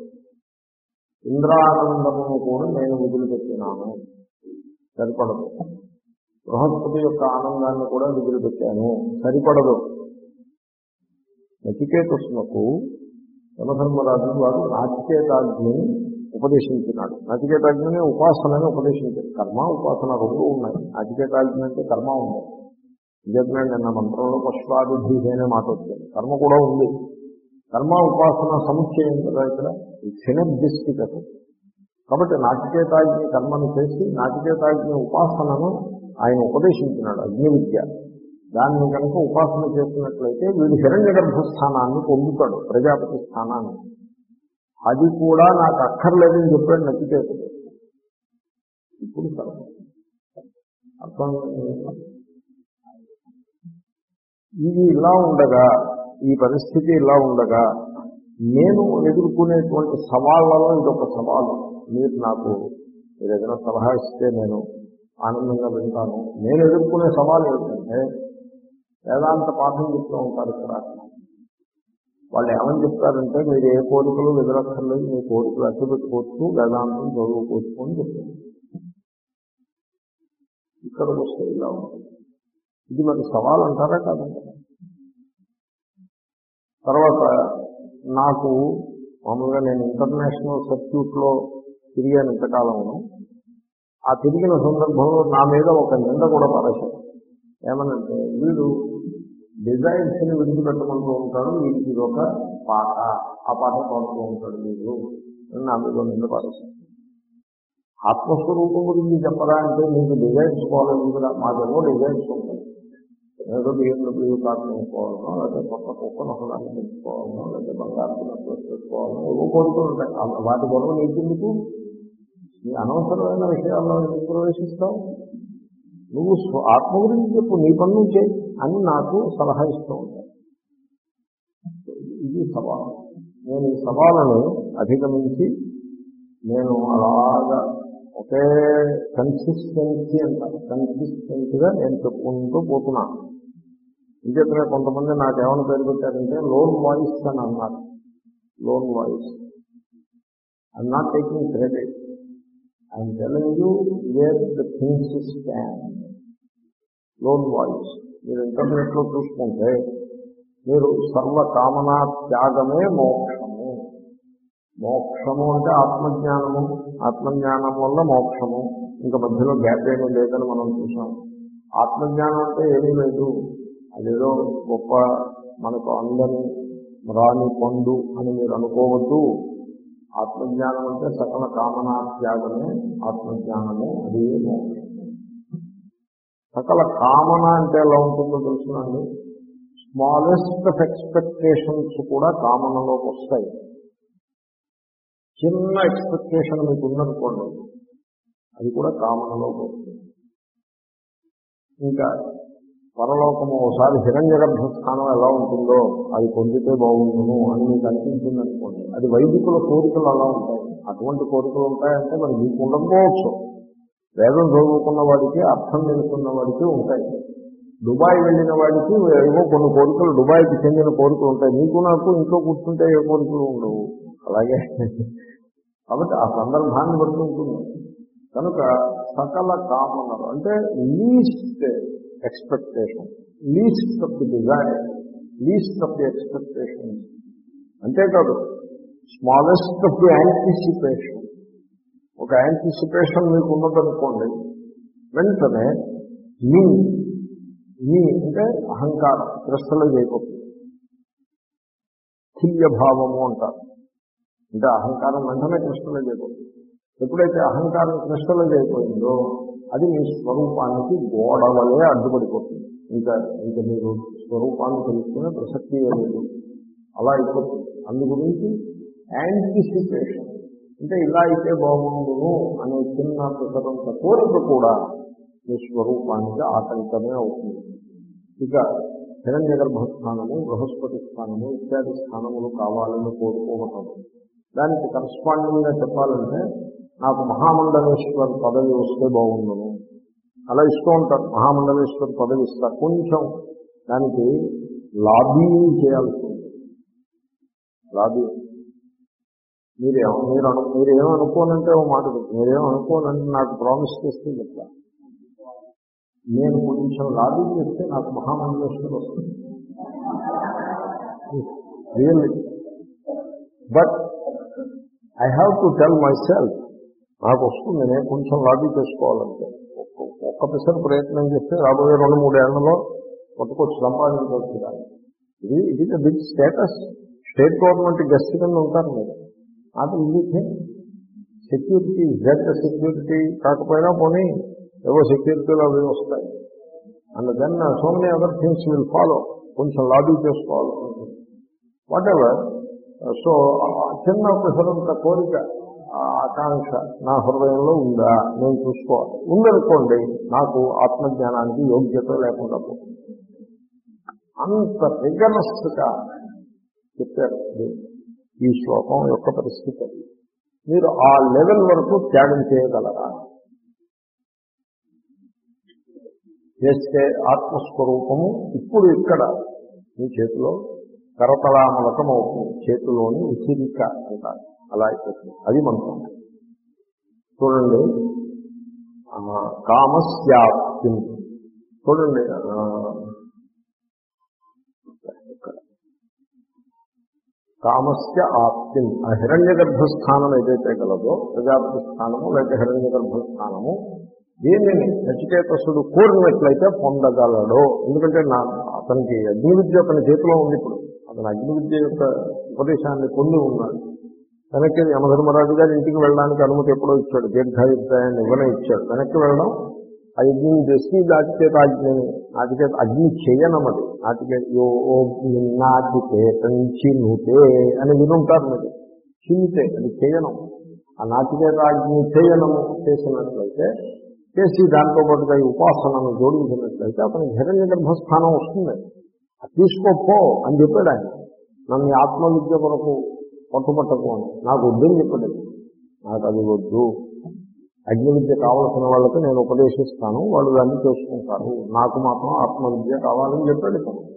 ఇంద్రానందమును కూడా నేను వదిలిపెట్టినాను సరిపడదు. బృహస్పతి యొక్క ఆనందాన్ని కూడా వదిలిపెట్టాను. సరిపడదు. నచికేతస్సునకు యమధర్మరాజు వారు నాచికేతాగ్నిని ఉపదేశించినాడు. నచికేతాగ్నిని ఉపాసనని ఉపదేశించారు. కర్మ ఉపాసన రెండు ఉన్నాయి. నచికేతాగ్ని అంటే కర్మ ఉంది. నిజంగా నిన్న మంత్రంలో పశ్వాదిధి అనే మాట వచ్చింది. కర్మ కూడా ఉంది. కర్మ ఉపాసన సముచ్చయం కదా ఇక్కడ. సినర్జిస్టిక్ అది. కాబట్టి నాచికేతాగ్ని కర్మను చేసి నాచికేతాగ్ని ఉపాసనను ఆయన ఉపదేశించినాడు. అగ్ని విద్య దాన్ని కనుక ఉపాసన చేసినట్లయితే వీడు హిరణ్యగర్భ స్థానాన్ని పొందుతాడు, ప్రజాపతి స్థానాన్ని. అది కూడా నాకు అక్కర్లేదని చెప్పాడు నచికేతుడు. ఇప్పుడు అర్థం ఇది ఇలా ఉండగా, ఈ పరిస్థితి ఇలా ఉండగా నేను ఎదుర్కొనేటువంటి సవాళ్లలో ఇదొక సవాలు. మీరు నాకు మీరు ఏదైనా సలహా ఇస్తే నేను ఆనందంగా వింటాను. నేను ఎదుర్కొనే సవాలు ఏమిటంటే, వేదాంత పాఠం చెప్తూ ఉంటారు ఇక్కడ. వాళ్ళు ఏమని చెప్తారంటే, మీరు ఏ కోరికలు ఎదురక్కర్లేదు, మీ కోరికలు అట్టు పెట్టుకోవచ్చు, వేదాంతం చదువుకోవచ్చు అని చెప్తారు. ఇక్కడికి వస్తే ఇలా ఉంటుంది. ఇది మరి సవాల్ అంటారా కాదంటారా? తర్వాత నాకు మామూలుగా నేను ఇంటర్నేషనల్ సర్క్యూట్లో తిరిగాను ఇంతకాలంలో. ఆ తిరిగిన సందర్భంలో నా మీద ఒక నింద కూడా పరచారు. ఏమనంటే, వీడు డిజైన్స్ని విడిచిపెట్టమంటూ ఉంటాడు, వీడికి ఇది ఒక పాట, ఆ పాట పాడుతూ ఉంటాడు వీడు అని నా మీద నింద పరచారు. ఆత్మస్వరూపం గురించి చెప్పరా అంటే, మీకు డిజైన్స్ పోవాలి కదా, మాకేమో డిజైన్స్ ఉంటాయి. ఏదో బిఎండబ్ల్యూ కార్ కొనుక్కోవాలనో, లేకపోతే కొత్త కుక్కను ఒకదాన్ని పెంచుకోవాలనో, లేకపోతే బంగారు నెక్లెస్ పెట్టుకోవాలనో ఏవో కోరుతూ ఉంటాయి. వాటి గొడవ నీకెందుకు? నీ అనవసరమైన విషయాల్లో ఎందుకు ప్రవేశిస్తావు? నువ్వు ఆత్మ గురించి చెప్పు, నీ పని నువ్వు చేయి అని నాకు సలహా ఇస్తూ ఉంటాను. ఇది సవాలు. నేను ఈ సవాళ్ళను అధిగమించి నేను అలాగా ఒకే కన్సిస్టెన్సీ అంటారు, కన్సిస్టెన్సీగా నేను చెప్పుకుంటూ పోతున్నాను. ఇంకేతనే కొంతమంది నాకేమైనా పేరు పెట్టారంటే లోన్ వాయిస్ అని అన్నారు. Lone voice. I'm not taking credit, I'm telling you where the things stand. Lone voice. మీరు ఇంటర్నెట్లో చూసుకుంటే మీరు సర్వకామనా త్యాగమే మోక్షము. మోక్షము అంటే ఆత్మజ్ఞానము, ఆత్మజ్ఞానం వల్ల మోక్షము. ఇంకా మధ్యలో గ్యాప్ ఏమీ లేదని మనం చూసాం. ఆత్మజ్ఞానం అంటే ఏమీ లేదు, అదేదో గొప్ప మనకు అందని రాని పండు అని మీరు అనుకోవద్దు. ఆత్మజ్ఞానం అంటే సకల కామనా త్యాగమే ఆత్మజ్ఞానము, అది మోక్షము. సకల కామన అంటే ఎలా ఉంటుందో తెలుసునండి. స్మాలెస్ట్ ఆఫ్ ఎక్స్పెక్టేషన్స్ కూడా కామనలోకి వస్తాయి. చిన్న ఎక్స్పెక్టేషన్ మీకు ఉందనుకోండి, అది కూడా కామనలోకి వస్తుంది. ఇంకా పరలోకము ఒకసారి హిరణ్యగర్భ స్థానం ఎలా ఉంటుందో అది పొందితే బాగుండును అని మీకు అనిపించింది అనుకోండి, అది వైదికుల కోరికలు అలా ఉంటాయి. అటువంటి కోరికలు ఉంటాయంటే మరి మీకు ఉండకపోవచ్చు. వేదం చదువుకున్న వాడికి, అర్థం తెలుసుకున్న వాడికి ఉంటాయి. దుబాయ్ వెళ్ళిన వాడికి ఏవో కొన్ని కోరికలు, దుబాయ్కి చెందిన కోరికలు ఉంటాయి. నీకు నాకు ఇంట్లో కూర్చుంటే ఏ కోరికలు ఉండవు. అలాగే కాబట్టి ఆ సందర్భాన్ని బట్టి ఉంటుంది. కనుక సకల కామనలు అంటే least expectation, least of the desire, least of the expectation. అంతేకాదు స్మాలెస్ట్ ఆఫ్ ది యాంటిసిపేషన్. ఒక యాంటిసిపేషన్ మీకు ఉన్నదనుకోండి, వెంటనే మీ మీ అంటే అహంకారం క్రిస్టలైజ్ అయిపోతుంది. స్థిల్యభావము అంటారు. అంటే అహంకారం వెంటనే క్రిస్టలైజ్ అయిపోతుంది. ఎప్పుడైతే అహంకారం క్రిస్టలైజ్ అయిపోయిందో అది మీ స్వరూపానికి గోడ వల్లే అడ్డుపడిపోతుంది. ఇంకా ఇంకా మీరు స్వరూపాన్ని తెలుసుకునే ప్రసక్తి లేదు. అలా అయిపోతుంది. అందు గురించి యాంటిసిపేషన్ అంటే ఇలా అయితే బాగుండును అనే చిన్న ప్రసరంత కోరిక కూడా మీ స్వరూపానికి ఆటంకమే అవుతుంది. ఇక హిరణ్య గర్భస్థానము, బృహస్పతి స్థానము ఇత్యాది స్థానములు కావాలని కోరుకోవటం. దానికి కరస్పాండింగ్ గా చెప్పాలంటే నాకు మహామండలేశ్వర్ పదవి వస్తే బాగుండును అలా ఇస్తూ ఉంటారు. మహామండలేశ్వర్ పదవి ఇస్తారు. కొంచెం దానికి లాబింగ్ చేయాల్సి ఉంది. లాబింగ్ మీరే మీరు అను మీరేమనుకోనంటే ఓ మాట మీరేమనుకోనంటే నాకు ప్రామిస్ చేస్తే చెప్తా. నేను కొంచెం లాభం చేస్తే నాకు మహామండలేశ్వరుడు వస్తుంది really. But I have to tell myself నాకు వస్తుంది, నేను కొంచెం లాభీ చేసుకోవాలంటే ఒక్క పిసర్ ప్రయత్నం చేస్తే రాబోయే రెండు మూడేళ్లలో పట్టుకొచ్చి సంపాదించవచ్చు. ఇది it is a big status. State government guest కింద ఉంటారు మీరు. అది ఇది సెక్యూరిటీ జెడ్ సెక్యూరిటీ కాకపోయినా పోనీ ఏవో సెక్యూరిటీలు అవి వస్తాయి. And then so many other things will follow. కొంచెం లాబీ చేసుకోవాలి వాట్ ఎవర్. సో చిన్న పిసరంత కోరిక ఆకాంక్ష నా హృదయంలో ఉందా నేను చూసుకోవాలి. ఉందనుకోండి నాకు ఆత్మజ్ఞానానికి యోగ్యత లేకుండా పోతుంది. అంత రిగరస్గా చెప్పారు ఈ శ్లోకం యొక్క పరిస్థితి. మీరు ఆ లెవెల్ వరకు త్యాగం చేయగలరా? చేస్తే ఆత్మస్వరూపము ఇప్పుడు ఇక్కడ మీ చేతిలో కరతలామలకం అవుతుంది. చేతిలోని ఉసిరిక అంటారు, అలా అయిపోతుంది. అది మంత్రం. చూడండి, కామస్యాప్తి చూడండి. కామస్య ఆప్తిం, ఆ హిరణ్య గర్భస్థానం ఏదైతే గలదో ప్రజాపతి స్థానము లేక హిరణ్య గర్భస్థానము, దీనిని నచికేతసుడు కోరినట్లయితే పొందగలడో. ఎందుకంటే నా అతనికి అగ్ని విద్య అతని చేతిలో ఉంది. ఇప్పుడు అతను అగ్ని విద్య యొక్క ఉపదేశాన్ని పొంది ఉన్నాడు. వెనక్కి యమధర్మరాజు గారి ఇంటికి వెళ్ళడానికి అనుమతి ఎప్పుడో ఇచ్చాడు, దీర్ఘాయుద్ధాన్ని ఇవ్వనే ఇచ్చాడు. వెనక్కి వెళ్ళడం ఆ యజ్ఞం చేసి నాటికేత అగ్నిని నాటికేత అగ్ని చేయనమది నాటికే యో నాటికేతంచి నూతే అని వినుంటారు. మీరు చిన్నితే అది చేయనం. ఆ నాటికేత అగ్ని చేయనము చేసినట్లయితే, చేసి దాంతో పాటుగా ఈ ఉపాసనను జోడించినట్లయితే అతనికి హిరణ్య గర్భస్థానం వస్తుంది. అది తీసుకోపో అని చెప్పాడు ఆయన. నన్ను ఆత్మవిద్య కొరకు పట్టుబట్టకు అని నాకు వద్దని చెప్పాడు. నాకు అది వద్దు, అగ్ని విద్య కావాల్సిన వాళ్ళకి నేను ఉపదేశిస్తాను, వాళ్ళు దాన్ని చేసుకుంటారు, నాకు మాత్రం ఆత్మవిద్య కావాలని చెప్పాడు.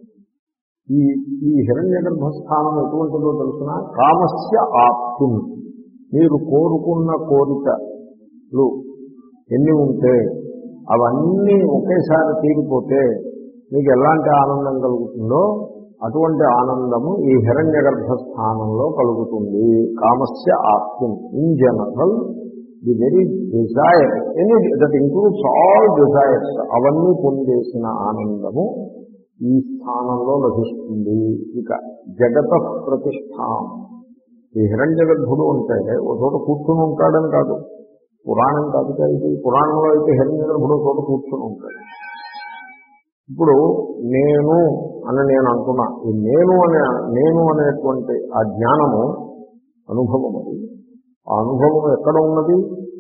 ఈ ఈ హిరణ్య గర్భస్థానం ఎటువంటిదో తెలుసిన కామస్య ఆప్తి. మీరు కోరుకున్న కోరికలు ఎన్ని ఉంటే అవన్నీ ఒకేసారి తీరిపోతే మీకు ఎలాంటి ఆనందం కలుగుతుందో అటువంటి ఆనందము ఈ హిరణ్య గర్భస్థానంలో కలుగుతుంది. కామస్య ఆప్తి in general the very desire any that includes all desires అవన్నీ పొందేసిన ఆనందము ఈ స్థానంలో లభిస్తుంది. ఇక జగత ప్రతిష్టాం, ఈ హిరణ్య గర్భుడు అంటే ఒక చోట కూర్చుని ఉంటాడని కాదు, పురాణం కాదు. ఇది పురాణంలో అయితే హిరణ్య గర్భుడు చోట కూర్చుని ఉంటాడు. ఇప్పుడు నేను అని నేను అంటున్నా, ఈ నేను అనే నేను అనేటువంటి ఆ జ్ఞానము అనుభవం. అది ఆ అనుభవం ఎక్కడ ఉన్నది?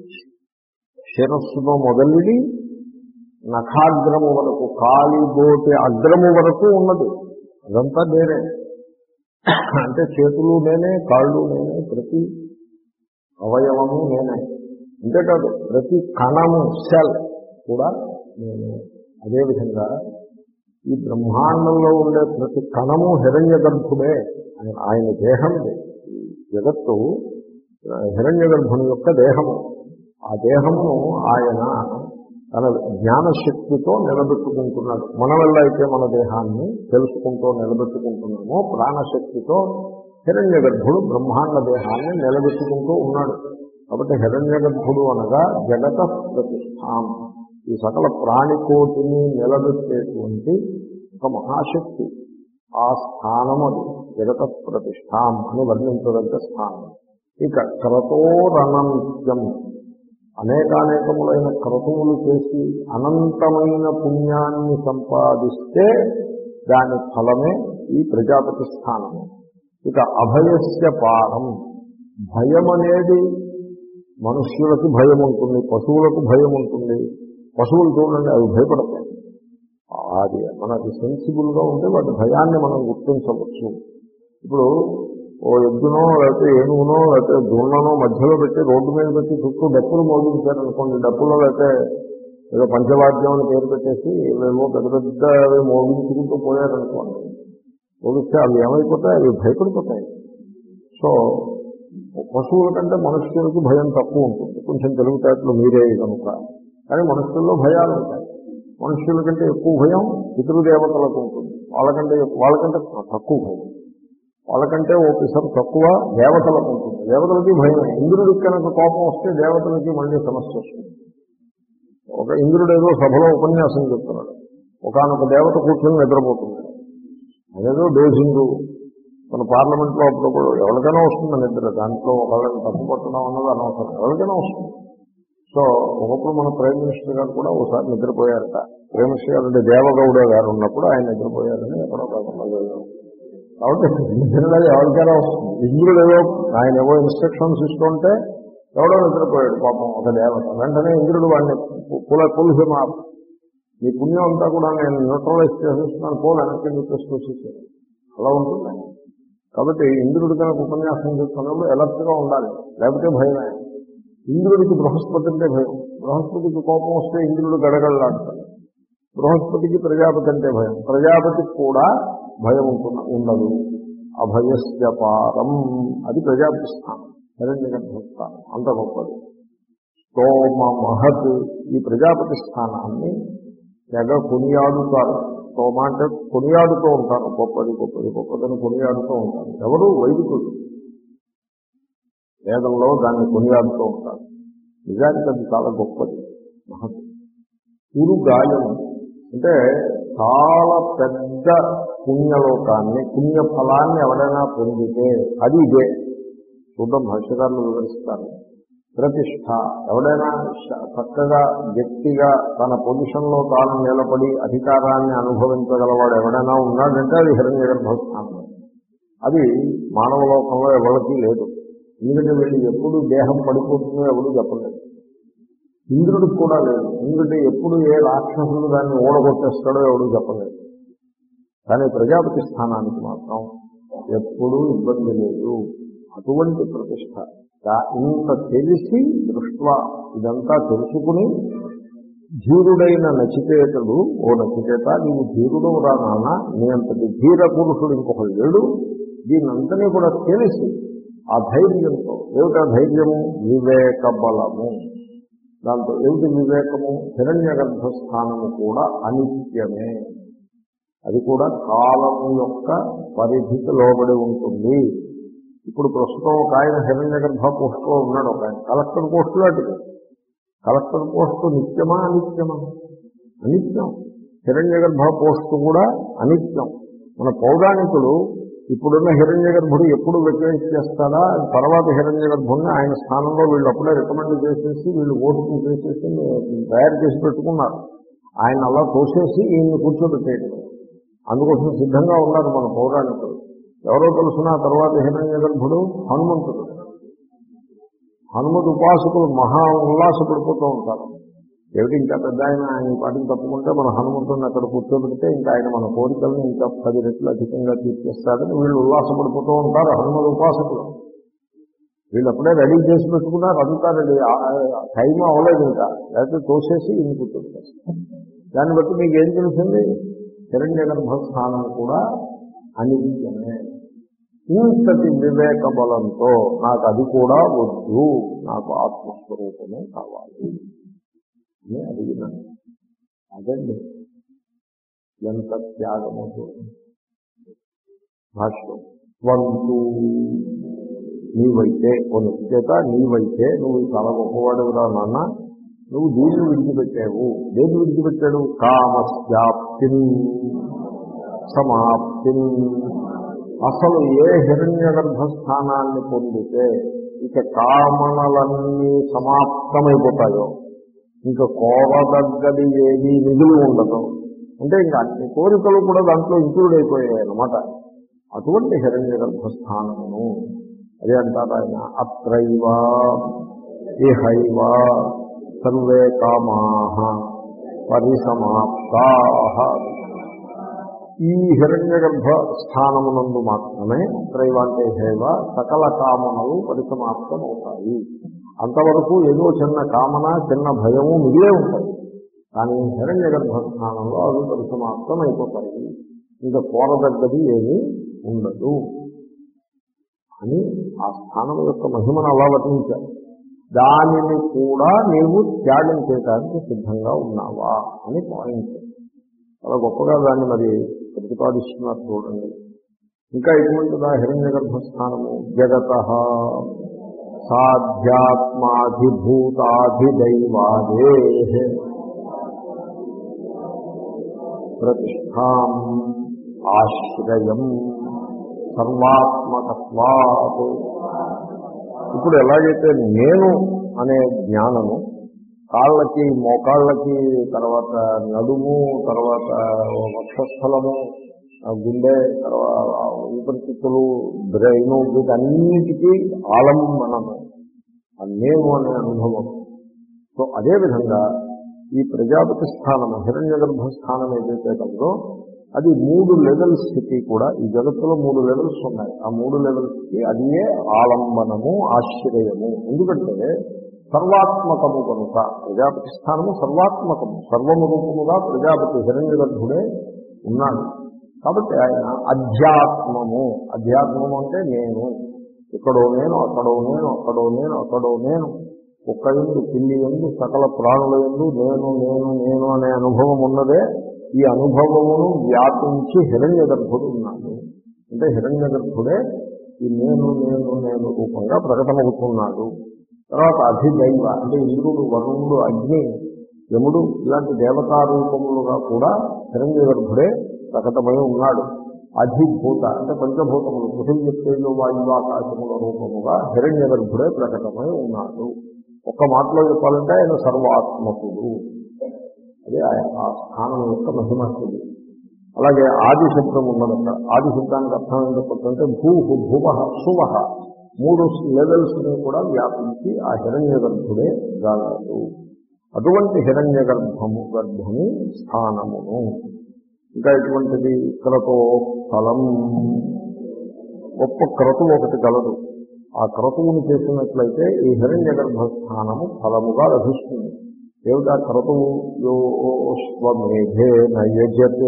శిరస్సులో మొదలుడి నఖాగ్రము వరకు, కాలిబోటి అగ్రము వరకు ఉన్నది. అదంతా నేనే. అంటే చేతులు నేనే, కాళ్ళు నేనే, ప్రతి అవయవము నేనే. అంతేకాదు ప్రతి కణము సెల్ కూడా నేనే. అదేవిధంగా ఈ బ్రహ్మాండంలో ఉండే ప్రతి కణము హిరణ్య గర్భుడే. ఆయన ఆయన దేహం. జగత్తు హిరణ్య గర్భుని యొక్క దేహము. ఆ దేహమును ఆయన తన జ్ఞానశక్తితో నిలబెట్టుకుంటున్నాడు. మన వల్ల అయితే మన దేహాన్ని తెలుసుకుంటూ నిలబెట్టుకుంటున్నామో ప్రాణశక్తితో హిరణ్య గర్భుడు బ్రహ్మాండ దేహాన్ని నిలబెట్టుకుంటూ ఉన్నాడు. కాబట్టి హిరణ్య గర్భుడు అనగా జగత ప్రతిష్టాం, ఈ సకల ప్రాణికోటిని నిలబెట్టేటువంటి ఒక మహాశక్తి. ఆ స్థానం అది జగత ప్రతిష్టాం అని వర్ణించదగ్గ స్థానం. ఇక క్రతోరనంత్యం, అనేకానేకములైన క్రతువులు చేసి అనంతమైన పుణ్యాన్ని సంపాదిస్తే దాని ఫలమే ఈ ప్రజాపతి స్థానము. ఇక అభయస్య పారం, భయం అనేది మనుష్యులకి భయం ఉంటుంది, పశువులకు భయం ఉంటుంది. పశువులు చూడండి, అవి భయపడతాయి. అది మనకి సెన్సిబుల్గా ఉంటే వాటి భయాన్ని మనం గుర్తించవచ్చు. ఇప్పుడు ఓ ఎద్దునో లేకపోతే ఏనుగునో లేకపోతే దున్ననో మధ్యలో పెట్టి రోడ్డు మీద పెట్టి చుట్టూ డప్పులు మోగించారనుకోండి, డప్పులో లేకపోతే ఏదో పంచవాద్యం అని పేరు పెట్టేసి ఏమో పెద్ద పెద్ద మోగించుకుంటూ పోయారనుకోండి, మోగిస్తే అవి ఏమైపోతాయి? అవి భయపడిపోతాయి. సో పశువుల కంటే మనుష్యులకి భయం తక్కువ ఉంటుంది. కొంచెం తెలివితేటలు మీరే కనుక. కానీ మనుషుల్లో భయాలు ఉంటాయి. మనుష్యుల కంటే ఎక్కువ భయం పితృదేవతలకు ఉంటుంది. వాళ్ళకంటే వాళ్ళకంటే తక్కువ భయం, వాళ్ళకంటే ఓ పిసరు తక్కువ దేవతలకు ఉంటుంది. దేవతలకి భయమే. ఇంద్రుడికి కనుక కోపం వస్తే దేవతలకి మళ్ళీ సమస్య వస్తుంది. ఒక ఇంద్రుడు ఏదో సభలో ఉపన్యాసం చెప్తున్నాడు, ఒకనొక దేవత కూర్చొని నిద్రపోతుంది. అదేదో డోజింగు మన పార్లమెంట్లో అప్పుడు ఎవరికైనా వస్తుంది నిద్ర, దాంట్లో ఒకళ్ళని తప్పు పట్టడం అన్నది అనవసరం, ఎవరికైనా వస్తుంది. సో ఒకప్పుడు మన ప్రైమ్ మినిస్టర్ గారు కూడా ఒకసారి నిద్రపోయారట. ప్రైమ్ మినిస్టర్ గారు అంటే దేవగౌడ గారు ఉన్నప్పుడు ఆయన నిద్రపోయారని ఎక్కడో కాకుండా. కాబట్టి నిద్ర ఎవరికైనా వస్తుంది. ఇంద్రుడు ఏదో ఆయన ఏవో ఇన్స్ట్రక్షన్స్ ఇస్తుంటే ఎవడో నిద్రపోయాడు పాపం ఒక దేవత. వెంటనే ఇంద్రుడు వాడిని పుల పులిహిమా నీ పుణ్యం అంతా కూడా నేను న్యూట్రలైజ్ చేసేస్తున్నాను, పో వెనక్కి తీసుకొచ్చేసాను. అలా ఉంటుంది. కాబట్టి ఇంద్రుడి కనుక ఉపన్యాసం చేస్తున్నప్పుడు ఎలర్ట్గా ఉండాలి, లేకపోతే భయమే. ఇంద్రుడికి బృహస్పతి అంటే భయం. బృహస్పతికి కోపం వస్తే ఇంద్రుడు గడగడలాడతాడు. బృహస్పతికి ప్రజాపతి అంటే భయం. ప్రజాపతికి కూడా భయం ఉంటున్న ఉండదు. అభయస్యపారం అది ప్రజాపతి స్థానం, హిరణ్యగర్భస్థానం అంత గొప్పది. స్తోమ మహత్ ఈ ప్రజాపతి స్థానాన్ని తెగ కొనియాడుతారు. స్తోమ అంటే కొనియాడుతూ ఉంటారు, గొప్పది గొప్పది గొప్పదని కొనియాడుతూ ఉంటారు. ఎవరు? వైదికులు వేదంలో దాన్ని కొనియాడుతూ ఉంటారు. నిజానికి అది చాలా గొప్పది మహత్. ఉరు గాయం అంటే చాలా పెద్ద పుణ్యలోకాన్ని పుణ్య ఫలాన్ని ఎవరైనా పొందితే అది ఇదే. చూద్దాం, భాష్యకారులు వివరిస్తారు. ప్రతిష్ట ఎవడైనా చక్కగా గట్టిగా తన పొజిషన్లో తాను నిలబడి అధికారాన్ని అనుభవించగలవాడు ఎవడైనా ఉన్నాడంటే అది హిరణ్యగర్భస్థానం. అది మానవ లోకంలో ఎవరికీ లేదు. ఎందుకంటే వీళ్ళు ఎప్పుడు దేహం పడిపోతుందో ఎవరు చెప్పలేదు. ఇంద్రుడికి కూడా లేదు. ఎందుకంటే ఎప్పుడు ఏ రాక్షసుడు దాన్ని ఓడగొట్టేస్తాడో ఎవడు చెప్పలేదు. కానీ ప్రజాపతి స్థానానికి మాత్రం ఎప్పుడూ ఇబ్బంది లేదు. అటువంటి ప్రతిష్ట. ఇంత తెలిసి దృష్ట్యా ఇదంతా తెలుసుకుని ధీరుడైన నచికేతుడు, ఓ నచికేత నీవు ధీరుడు రా నాన్న, నీ అంతటి ధీర పురుషుడు ఇంకొకడు లేడు. దీనంతని కూడా తెలిసి ఆ ధైర్యంతో, ఏమిటా ధైర్యము? వివేక బలము. దాంతో ఏమిటి వివేకము? హిరణ్యగర్భస్థానము కూడా అనిత్యమే, అది కూడా కాలము యొక్క పరిధికి లోబడి ఉంటుంది. ఇప్పుడు ప్రస్తుతం ఒక ఆయన హిరణ్యగర్భ పోస్టులో ఉన్నాడు, ఒక ఆయన కలెక్టర్ పోస్టులో. అటుది కలెక్టర్ పోస్టు నిత్యమా అనిత్యమా? అనిత్యం. హిరణ్యగర్భ పోస్టు కూడా అనిత్యం. మన పౌరాణికుడు ఇప్పుడున్న హిరణ్యగర్భుడు ఎప్పుడు వెకేట్ చేస్తాడా, తర్వాత హిరణ్యగర్భుడిని ఆయన స్థానంలో వీళ్ళు అప్పుడే రికమెండ్ చేసేసి వీళ్ళు ఓటింగ్ చేసేసి తయారు చేసి పెట్టుకున్నారు. ఆయన అలా తోసేసి ఈయన్ని కూర్చోబెట్టేయడం అందుకోసం సిద్ధంగా ఉన్నారు మన పౌరాణికుడు. ఎవరో తెలుసున్న తర్వాత హిరణ్యగర్భుడు హనుమంతుడు. హనుమత్ ఉపాసకులు మహా ఉల్లాసపడిపోతూ ఉంటారు. ఏమిటి ఇంకా పెద్ద ఆయన ఆయన పాటికి తప్పుకుంటే మన హనుమంతుడిని అక్కడ కూర్చోబెడితే ఇంకా ఆయన మన కోరికలను ఇంకా పది రెట్లు అధికంగా తీర్చేస్తాడని వీళ్ళు ఉల్లాసపడిపోతూ ఉంటారు హనుమత్ ఉపాసకులు. వీళ్ళు అప్పుడే రెడీ చేసి పెట్టుకున్నారు, అంతా రెడీ, టైం అవ్వలేదు ఇంకా, లేకపోతే తోసేసి ఇన్ని కూర్చోబెట్టేస్తారు. దాన్ని బట్టి మీకు ఏం తెలిసింది? హిరణ్యగర్భస్థానం కూడా అనిత్యమే. ఇంతటి వివేక బలంతో నాకు అది కూడా వద్దు, నాకు ఆత్మస్వరూపమే కావాలి అని అడిగినాను. అదండి ఎంత త్యాగము. భాష్యం వంతు నీవైతే ఓ నిత్యత, నీవైతే నువ్వు చాలా గొప్పవాడురా నాన్న, నువ్వు దీన్ని విడిచిపెట్టావు. దేన్ని విడిచిపెట్టాడు? కామస్యాప్తి సమాప్తి. అసలు ఏ హిరణ్యగర్భస్థానాన్ని పొందితే ఇక కామనలన్నీ సమాప్తమైపోతాయో, ఇంకా కోరదగ్గది ఏది మిగిలి ఉండదు. అంటే ఇంకా అన్ని కోరికలు కూడా దాంట్లో ఇంక్లూడ్ అయిపోయాయి అన్నమాట. అటువంటి హిరణ్యగర్భస్థానమును అదే అంటారు ఆయన, అత్రైవ ఇహైవ సర్వే కామాః పరిసమాప్తాః. ఈ హిరణ్యగర్భ స్థానమునందు మాత్రమే అత్రైవ అంటే హైవ సకల కామనలు పరిసమాప్తం అవుతాయి. అంతవరకు ఏదో చిన్న కామన చిన్న భయము మిగిలే ఉంటాయి, కానీ హిరణ్యగర్భ స్థానంలో అవి పరిసమాప్తం అయిపోతాయి. ఇంకా కోరదగ్గది ఏమీ ఉండదు అని ఆ స్థానం యొక్క మహిమను అలా వర్ణించారు. దానిని కూడా నీవు త్యాగం చేయడానికి సిద్ధంగా ఉన్నావా అని పాయింట్. చాలా గొప్పగా దాన్ని మరి ప్రతిపాదిస్తున్నారు చూడండి. ఇంకా ఎటువంటిదా హిరణ్య గర్భస్థానము? జగత సాధ్యాత్మాధిభూతాధిదైవాదే ప్రతిష్టాం ఆశ్రయం సర్వాత్మకత్వాత్. ఇప్పుడు ఎలాగైతే నేను అనే జ్ఞానము కాళ్ళకి మోకాళ్ళకి, తర్వాత నడుము, తర్వాత వక్షస్థలము, గుండె, తర్వాత ఊపిరితిత్తులు, బ్రెయిన్, వీటన్నిటికీ ఆలంబనము ఆ నేను అనే అనుభవం. సో అదేవిధంగా ఈ ప్రజాపతి స్థానము హిరణ్య గర్భస్థానం ఏదైతే కలదో అది మూడు లెవెల్స్కి కూడా, ఈ జగత్తులో మూడు లెవెల్స్ ఉన్నాయి. ఆ మూడు లెవెల్స్కి అదే ఆలంబనము, ఆశ్రయము. ఎందుకంటే సర్వాత్మకము కనుక ప్రజాపతి స్థానము సర్వాత్మకము, సర్వము రూపముగా ప్రజాపతి హిరణ్య గర్భుడే ఉన్నాడు. కాబట్టి ఆయన అధ్యాత్మము, అధ్యాత్మము అంటే నేను, ఇక్కడో నేను, అక్కడో నేను, అక్కడో నేను, అక్కడో నేను, ఒక్క ఎందు పిల్లి ఎందు సకల ప్రాణుల ఎందు నేను నేను నేను అనే అనుభవం ఉన్నదే. ఈ అనుభవమును వ్యాపించి హిరణ్య గర్భుడు ఉన్నాడు. అంటే హిరణ్య గర్భుడే ఈ నేను నేను నేను రూపంగా ప్రకటమవుతున్నాడు. తర్వాత అధిదైవ అంటే ఇంద్రుడు, వరుణుడు, అగ్ని, యముడు ఇలాంటి దేవతా రూపములుగా కూడా హిరణ్య గర్భుడే ప్రకటమై ఉన్నాడు. అధిభూత అంటే పంచభూతములు పృథివీ తేజో వాయువు ఆకాశముల రూపముగా హిరణ్య గర్భుడే ప్రకటమై ఉన్నాడు. ఒక్క మాటలో చెప్పాలంటే ఆయన సర్వాత్మకుడు. అదే ఆ స్థానం యొక్క మహిమస్తుడు. అలాగే ఆది శబ్దం ఉన్నదట. ఆది శబ్దానికి అర్థం ఏం చెప్పొచ్చంటే భూ భువ శువ మూడు లెవెల్స్ని కూడా వ్యాపించి ఆ హిరణ్య గర్భుడే గాలడు. అటువంటి హిరణ్య గర్భము గర్భము స్థానమును. ఇంకా ఎటువంటిది? క్రతో ఫలం. గొప్ప క్రతువు ఒకటి కలదు. ఆ క్రతువును చేసినట్లయితే ఈ హిరణ్య గర్భస్థానము ఫలముగా లభిస్తుంది. ఏమిటా క్రతువు? యోష్వమేధే నయజతే.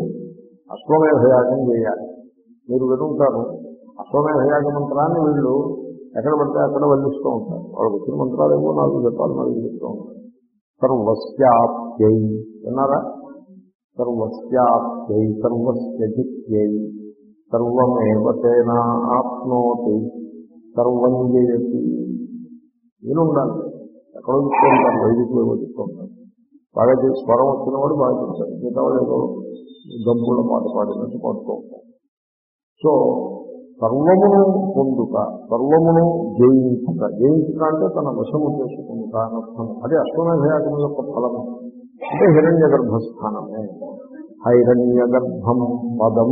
అశ్వమేధయాగం చేయాలి. మీరు వినుంటారు అశ్వమేధయాగ మంత్రాన్ని వీళ్ళు ఎక్కడ పడితే అక్కడ వల్లిస్తూ ఉంటారు. వాళ్ళకు వచ్చిన మంత్రాలు ఏమో నాలుగు చెప్పాలి, నాలుగు చెప్తూ ఉంటారు. సర్వస్యాప్యై విన్నారా? సర్వస్యాప్యై సర్వస్యజిత్యై సర్వమేవ తేనా ఆప్నోతి సర్వం జయతి. నేను ఉండాలి. ఎక్కడో చెప్తూ ఉంటాను, వైదికులు ఏవో చెప్తూ ఉంటాను. బాగా చేసి స్వరం వచ్చిన వాడు బాగా చెప్తారు, మిగతా వాళ్ళు ఏదో గంపుల పాట పాడినట్టు పాడుతూ ఉంటాం. సో సర్వమును పొందుట, సర్వమును జయించుట. జయించుట అంటే తన వశము చేసుకుంట అనర్థం. అదే అశ్వమేధయాగం యొక్క ఫలము. అంటే హిరణ్య గర్భస్థానమే. హైరణ్య గర్భం పదం.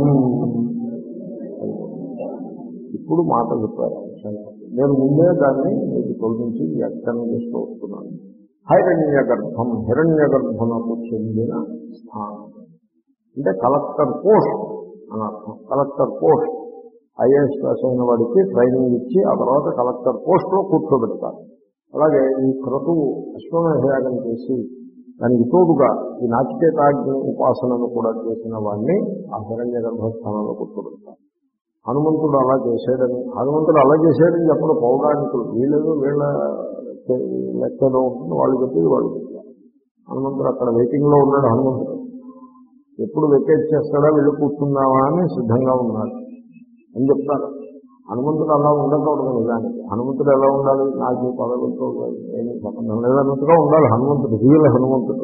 ఇప్పుడు మాట చెప్పారు. నేను ముందే దాన్ని మీకు తొలగించి వ్యాఖ్యానం చేస్తూ వస్తున్నాను. హైరణ్య గర్భం, హిరణ్య గర్భమునకు చెందిన స్థానం అంటే కలెక్టర్ పోస్ట్ అని అర్థం. కలెక్టర్ పోస్ట్ ఐఏఎస్ పాస్ అయిన వాడికి ట్రైనింగ్ ఇచ్చి ఆ తర్వాత కలెక్టర్ పోస్ట్లో కూర్చోబెడతారు. అలాగే ఈ క్రతువు అశ్వమేధయాగం చేసి దానికి తోడుగా ఈ నాచికేతాగ్ని ఉపాసనను కూడా చేసిన వాడిని ఆ హిరణ్య గర్భస్థానంలో కూర్చోబెడతారు. హనుమంతుడు అలా చేశాడని హనుమంతుడు అలా చేశాడని చెప్పడం పౌరాణికులు. వీళ్ళేదో వీళ్ళ లెక్కలో ఉంటుంది, వాళ్ళు చెప్పేది వాళ్ళు చెప్తారు. హనుమంతుడు అక్కడ వెయిటింగ్లో ఉన్నాడు. హనుమంతుడు ఎప్పుడు వెకేట్ చేస్తాడా వెళ్ళి కూర్చుందామా అని సిద్ధంగా ఉన్నాడు అని చెప్తారు. హనుమంతుడు అలా ఉండకూడదు. నిజానికి హనుమంతుడు ఎలా ఉండాలి? నాకు పదవితో ఏమీ సంబంధం లేదన్నట్టుగా ఉండాలి హనుమంతుడు, రియల్ హనుమంతుడు.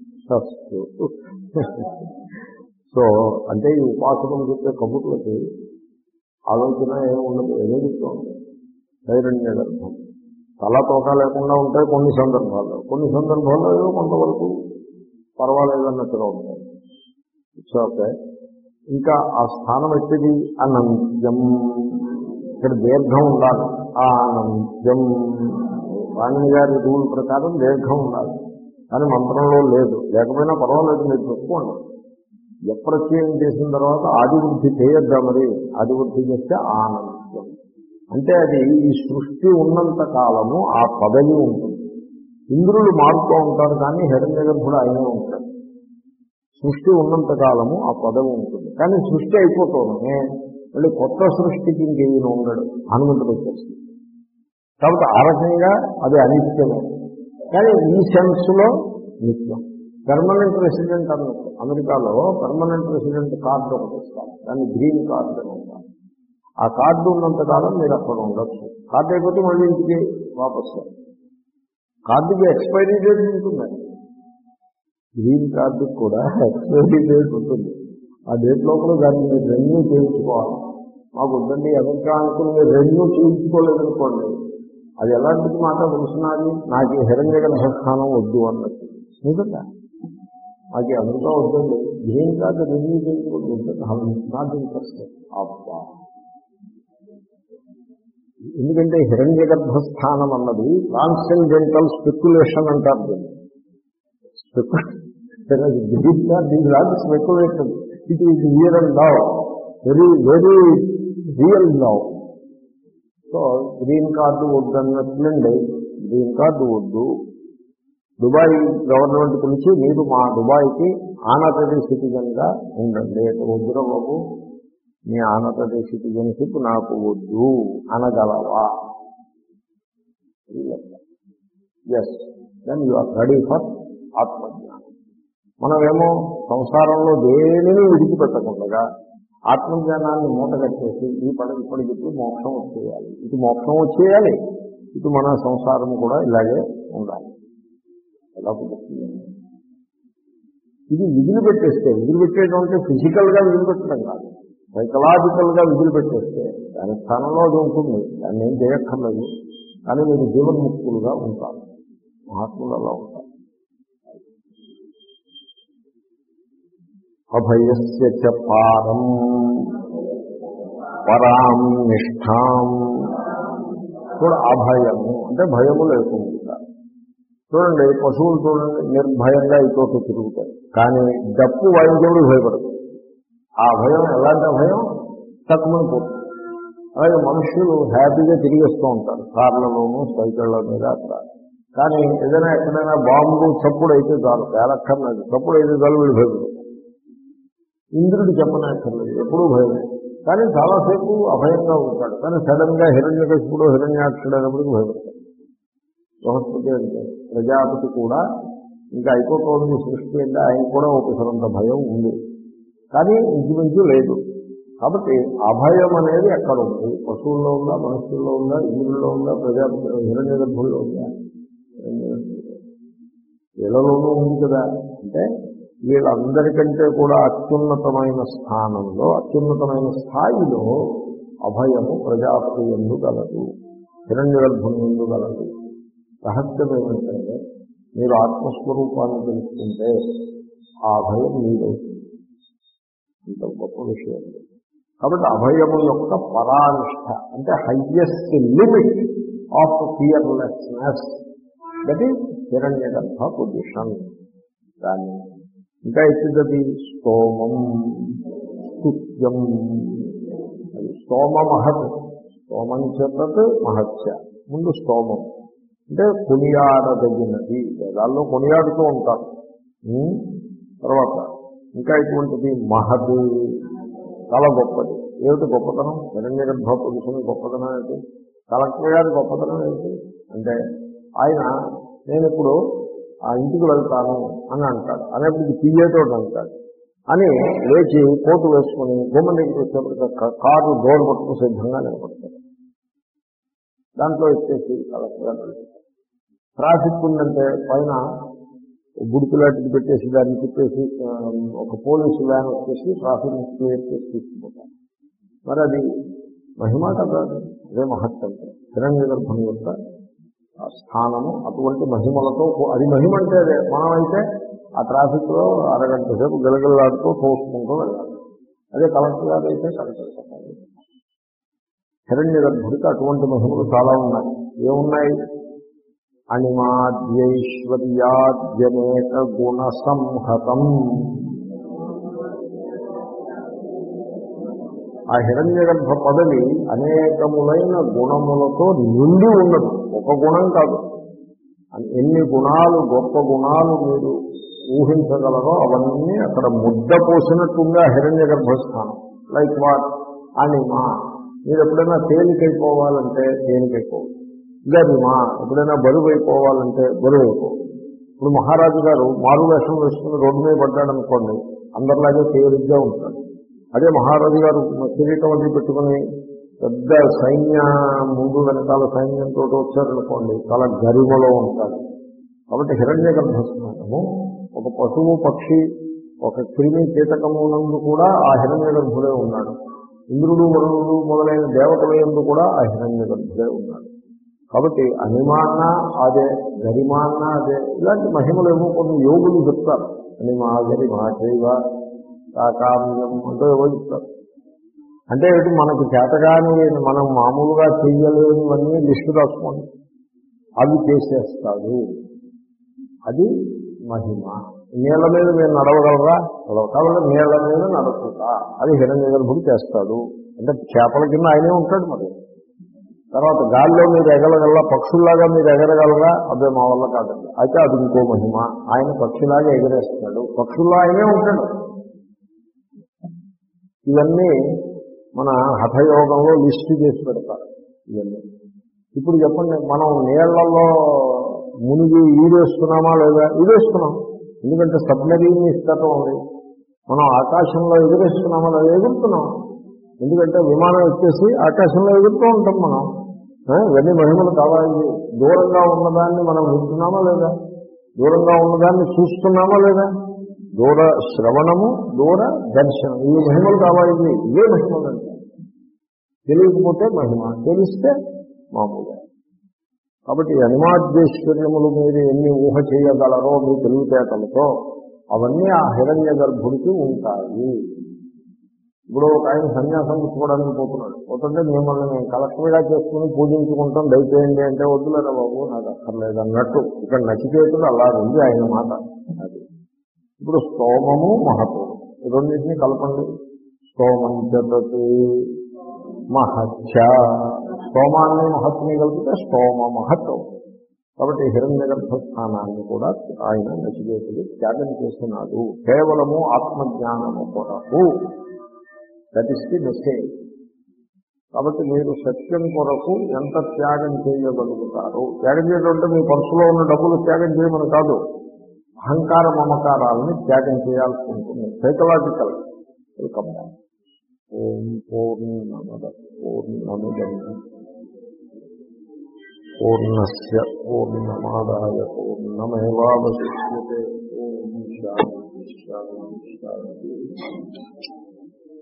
సో అంటే ఈ ఉపాసకులు చెప్పే కబుర్లకి ఆలోచన ఏమి ఉండదు, ఏదో చెప్తూ ఉంటుంది. హైరణ్య గర్భం తల తోక లేకుండా ఉంటాయి కొన్ని సందర్భాల్లో, కొన్ని సందర్భాల్లో ఏదో కొంతవరకు పర్వాలేదన్నట్టుగా ఉంటాయి. It's okay. ఇంకా ఆ స్థానం ఎట్టిది? అనంత్యం. ఇక్కడ దీర్ఘం ఉండాలి. అనంత్యం వాణి గారి రూల్ ప్రకారం దీర్ఘం ఉండాలి, కానీ మంత్రంలో లేదు. లేకపోయినా పర్వాలేదు, మీరు చెప్పుకోండి. ఎప్రత్యయం చేసిన తర్వాత ఆదివృద్ధి చేయొద్దా? మరి ఆదివృద్ధి చేస్తే ఆనంత్యం అంటే అది ఈ సృష్టి ఉన్నంత కాలము ఆ పదవి ఉంటుంది. ఇంద్రులు మారుతూ ఉంటారు కానీ హిరణ్య గర్భుడు అయినే ఉంటాడు. సృష్టి ఉన్నంత కాలము ఆ పదవి ఉంటుంది. కానీ సృష్టి అయిపోతూనే మళ్ళీ కొత్త సృష్టికి ఇంకేమైనా ఉండడు. హనుమంతుడు వచ్చేస్తుంది. కాబట్టి ఆ రకంగా అది అనిత్యమే. కానీ ఈ సెన్స్లో నిత్యం. పర్మనెంట్ రెసిడెంట్ అన్నట్టు అమెరికాలో పర్మనెంట్ రెసిడెంట్ కార్డు ఒకటి ఇస్తారు, దాన్ని గ్రీన్ కార్డు అని ఉంటారు. ఆ కార్డు ఉన్నంతకాలం మీరు అక్కడ ఉండొచ్చు. కార్డు అయిపోతే మళ్ళీ ఇంటికి వాపసు. కార్డుకి ఎక్స్పైరీ డేట్ ఉంటుందండి. గ్రీన్ కార్డుకి కూడా ఎక్స్పైరీ డేట్ ఉంటుంది. ఆ డేట్ లోపల దాన్ని మీరు రెన్యూ చేయించుకోవాలి. మాకు వద్దండి అమెరికా అనుకుని మీరు రెన్యూ చేయించుకోలేదనుకోండి, అది ఎలాంటిది మాట తెలుసున్నది, నాకు ఈ హిరణ్యగర్భ స్థానం వద్దు అన్నట్టు. నిజంగా నాకు అమెరికా వద్దండి, గ్రీన్ కార్డు రెన్యూ చేయించుకోవద్దు ఉంటుంది, నాట్ ఇంట్రెస్టెడ్. అబ్బా, ఎందుకంటే హిరణ్యగర్భ స్థానం అన్నది ట్రాన్సెండెంటల్ స్పెక్యులేషన్ అంటారు దీన్ని. Green card is not speculation, it is real and now, very very real now. So green card వద్దన్నట్లండి, గ్రీన్ కార్డు వద్దు. దుబాయ్ గవర్నమెంట్ పిలిచి మీరు మా దుబాయ్కి ఆనటరీ సిటిజన్గా ఉండండి, వద్దురా బాబు మీ ఆనటరీ సిటిజన్షిప్ నాకు వద్దు అనగలవా? Yes, then you are ready for ఆత్మజ్ఞానం. మనమేమో సంసారంలో దేనిని విడిచిపెట్టకుండా ఆత్మజ్ఞానాన్ని మూట కట్టేసి ఈ పడ ఇప్పటికిప్పుడు మోక్షం వచ్చేయాలి, ఇటు మోక్షం వచ్చేయాలి, ఇటు మన సంసారం కూడా ఇలాగే ఉండాలి. ఎలా కుదురుతుంది? ఇది విధులు పెట్టేస్తే, విధులు పెట్టేయడం అంటే ఫిజికల్గా విధులు పెట్టడం కాదు, సైకలాజికల్గా విధులు పెట్టేస్తే దాని స్థానంలో అది ఉంటుంది, దాన్ని ఏం చేయక్కర్లేదు. కానీ మీరు జీవన్ముక్తులుగా ఉంటారు, మహాత్ములు అలా ఉంటారు. అభయస్య చ పారం పరాం నిష్ఠాం. చూడ అభయము అంటే భయము లేకుండా. చూడండి పశువులు చూడండి నిర్భయంగా ఇతోటి తిరుగుతాయి, కానీ డప్పు వాయించేప్పుడు భయపడదు. ఆ భయం ఎలాంటి భయం? తక్కువని పోతుంది. అలాగే మనుషులు హ్యాపీగా తిరిగేస్తూ ఉంటారు కార్లలోనూ సైకిళ్ళ మీద అట్లా. కానీ ఏదైనా ఎక్కడైనా బాంబు చప్పుడు అయితే చాలు, పేలక్కర్లేదు, చప్పుడు అయితే చాలు వీళ్ళు భయపడతారు. ఇంద్రుడు చెప్పనక్కర్లేదు, ఎప్పుడూ భయం. కానీ చాలాసేపు అభయంగా ఉంటాడు, కానీ సడన్ గా హిరణ్యకశిపుడు హిరణ్యాక్షుడు అయినప్పటికీ భయపడతాడు. బృహస్పతి అంటే ప్రజాపతి కూడా ఇంకా అయిపోతుంది సృష్టి అంటే ఆయన కూడా ఒకసారంత భయం ఉంది, కానీ ఇంచుమించు లేదు. కాబట్టి అభయం అనేది ఎక్కడ ఉంది? పశువుల్లో ఉందా, మనుషుల్లో ఉందా, ఇంద్రుల్లో ఉందా, ప్రజాపతి హిరణ్యగర్భుల్లో ఉందా? వీళ్ళలోనూ ఉంది కదా. అంటే వీళ్ళందరికంటే కూడా అత్యున్నతమైన స్థానంలో, అత్యున్నతమైన స్థాయిలో అభయము ప్రజాపతి యందు గలదు, హిరణ్యగర్భం యందు గలదు. రహస్యం ఏమంటే మీరు ఆత్మస్వరూపాన్ని తెలుసుకుంటే ఆ అభయం మీదవుతుంది. ఇంత గొప్ప విషయం. కాబట్టి అభయము యొక్క పరానిష్ట అంటే highest limit of fearlessness, that is Hiranyagarbha position. దాన్ని ఇంకా ఇచ్చినది స్తోమం స్తుత్యం. అది స్తోమ మహత్, స్తోమం చేతత్ మహత్య. ముందు స్తోమం అంటే కొనియాడదగినది, వేదాల్లో కొనియాడుతూ ఉంటారు. తర్వాత ఇంకా ఇటువంటిది మహద్, చాలా గొప్పది. ఏమిటి గొప్పతనం? హిరణ్యగర్భ పురుషుని గొప్పతనం ఏంటి? కలెక్టర్ గారి గొప్పతనం ఏంటి అంటే ఆయన నేను ఇప్పుడు ఆ ఇంటికి వెళ్తాను అని అంటాడు, అనేప్పటికి పియ్యేతో అంటాడు అని లేచి కోటు వేసుకుని గుమ్మం దగ్గరికి వచ్చేప్పటికి కారు డోర్ పట్టుకు సిద్ధంగా నిలబడతాడు. దాంట్లో వచ్చేసి కలెక్టర్ గారు వెళ్తారు. ట్రాఫిక్ ఉందంటే పైన గుడిపిలాంటిది పెట్టేసి దాన్ని తిప్పేసి ఒక పోలీసు వ్యాన్ వచ్చేసి ట్రాఫిక్ క్లియర్ చేసి తీసుకుపోతారు. మరి అది మహిమ కదా, అదే మహత్వం. హిరణ్యగర్భం యొక్క స్థానము అటువంటి మహిమలతో, అది మహిమ అంటే అదే. మనమైతే ఆ ట్రాఫిక్ లో అరగంట సేపు గలగలాడుతూ తోసుకుంటూ వెళ్ళాలి. అదే కలెక్టర్ గారు అయితే కలెక్టర్ చెప్పాలి. హిరణ్యగర్భుడికి అటువంటి మహిమలు చాలా ఉన్నాయి. ఏమున్నాయి? అణిమాద్యైశ్వర్యాద్యనేక గుణ సంహతం. ఆ హిరణ్యగర్భ పదవి అనేకములైన గుణములతో నిండి ఉన్నది, ఒక గుణం కాదు. ఎన్ని గుణాలు, గొప్ప గుణాలు మీరు ఊహించగలరో అవన్నీ అక్కడ ముద్ద పోసినట్టుంగా హిరణ్యగర్భస్థానం. Like what? అనిమ. మీరు ఎప్పుడైనా తేలికైపోవాలంటే తేలికైపోవచ్చు, గరిమ ఎప్పుడైనా బరువు అయిపోవాలంటే బరువు అయిపోవాలి. ఇప్పుడు మహారాజు గారు మారు వేషం వేసుకుని రోడ్డు మీద పడ్డాడనుకోండి, అందరిలాగే తేలిగ్గా ఉంటాడు. అదే మహారాజు గారు కిరీటం అది పెట్టుకుని పెద్ద సైన్య ముందు వెనకాల సైన్యంతో వచ్చారనుకోండి, చాలా గరిమలో ఉంటాడు. కాబట్టి హిరణ్య గర్భ స్నానము ఒక పశువు పక్షి ఒక క్రిమి కీటకమునందు కూడా ఆ హిరణ్య గర్భుడే ఉన్నాడు. ఇంద్రుడు వరుణుడు మొదలైన దేవతల యందు కూడా ఆ హిరణ్య గర్భుడే ఉన్నాడు. కాబట్టి అనిమాన్న అదే, గరిమాన్న అదే. ఇలాంటి మహిమలు ఏమో కొన్ని యోగులు చెప్తారు. అనిమా గరిమా చైవ కాకామ్యం అంటూ ఏవో చెప్తారు. అంటే ఏంటి, మనకి చేతగాని మనం మామూలుగా చెయ్యలేనివన్నీ లిస్టు రాసుకోండి, అవి చేసేస్తాడు. అది మహిమ. నీళ్ల మీద మీరు నడవగలరా? కాబట్టి నీళ్ల మీద నడుపుతా, అది హిరణ్య గర్భుడు చేస్తాడు. అంటే చేపల కింద ఆయనే ఉంటాడు. మరి తర్వాత గాల్లో మీరు ఎగరగలరా? పక్షుల్లాగా మీరు ఎగరగలరా? అదే మా వల్ల కాదండి. అయితే అది ఇంకో మహిమ. ఆయన పక్షిలాగా ఎగరేస్తాడు, పక్షుల్లో ఆయనే ఉంటాడు. ఇవన్నీ మన హఠయోగంలో లిస్టు చేసి పెడతారు ఇవన్నీ. ఇప్పుడు చెప్పండి, మనం నీళ్లలో మునిగి ఈడేస్తున్నామా లేదా? ఈడేస్తున్నాం. ఎందుకంటే సబ్మెరీన్ ఇస్తటం ఉంది. మనం ఆకాశంలో ఎగురేస్తున్నామా లేదా? ఎగురుతున్నాం. ఎందుకంటే విమానం వచ్చేసి ఆకాశంలో ఎగురుతూ ఉంటాం మనం. ఇవన్నీ మహిమలు కావాలి. దూరంగా ఉన్నదాన్ని మనం వింటున్నామా లేదా? దూరంగా ఉన్నదాన్ని చూస్తున్నామా లేదా? దూర శ్రవణము, దూర దర్శనం, ఇవి మహిమలు కావాలి. ఇవే మహిమలు అంటే. తెలియకపోతే మహిమ, తెలిస్తే మామూలుగా. కాబట్టి అనిమాద్యేశ్వర్యములు మీరు ఎన్ని ఊహ చేయగలరో మీ తెలివితేటలతో, అవన్నీ ఆ హిరణ్య గర్భుడికి ఉంటాయి. ఇప్పుడు ఒక ఆయన సన్యాసం పుచ్చుకోవడానికి పోతున్నాడు. పోతుంటే మిమ్మల్ని మేము కలెక్టర్గా చేసుకుని పూజించుకుంటాం, దయచేయండి అంటే వద్దులేరా బాబు నాకు అక్కర్లేదు అన్నట్టు ఇక్కడ నచికేతుడు అలా ఉంది ఆయన మాట. అది ఇప్పుడు స్తోమము మహత్వం రెండింటినీ కలపండి. స్తోమంచతతి మహత్య, స్తోమాన్ని మహత్ని కలిపితే స్తోమ మహత్వం. కాబట్టి హిరణ్య గర్భ స్థానాన్ని కూడా ఆయన నచికేతుడు త్యాగం చేస్తున్నాడు కేవలము ఆత్మజ్ఞానము కొరకు. That is the message. కాబట్టి మీరు సత్యం కొరకు ఎంత త్యాగం చేయగలుగుతారు? త్యాగం చేయడం అంటే మీ పర్సులో ఉన్న డబ్బులు త్యాగం చేయమని కాదు, అహంకార మమకారాలని త్యాగం చేయాల్సి ఉంటుంది. సైకలాజికల్. వెల్కమ్. ఓం పూర్ణమద పూర్ణమిదం పూర్ణస్య పూర్ణమాదాయ పూర్ణమేవావశిష్యతే. ఓం శాంతి శాంతి శాంతి.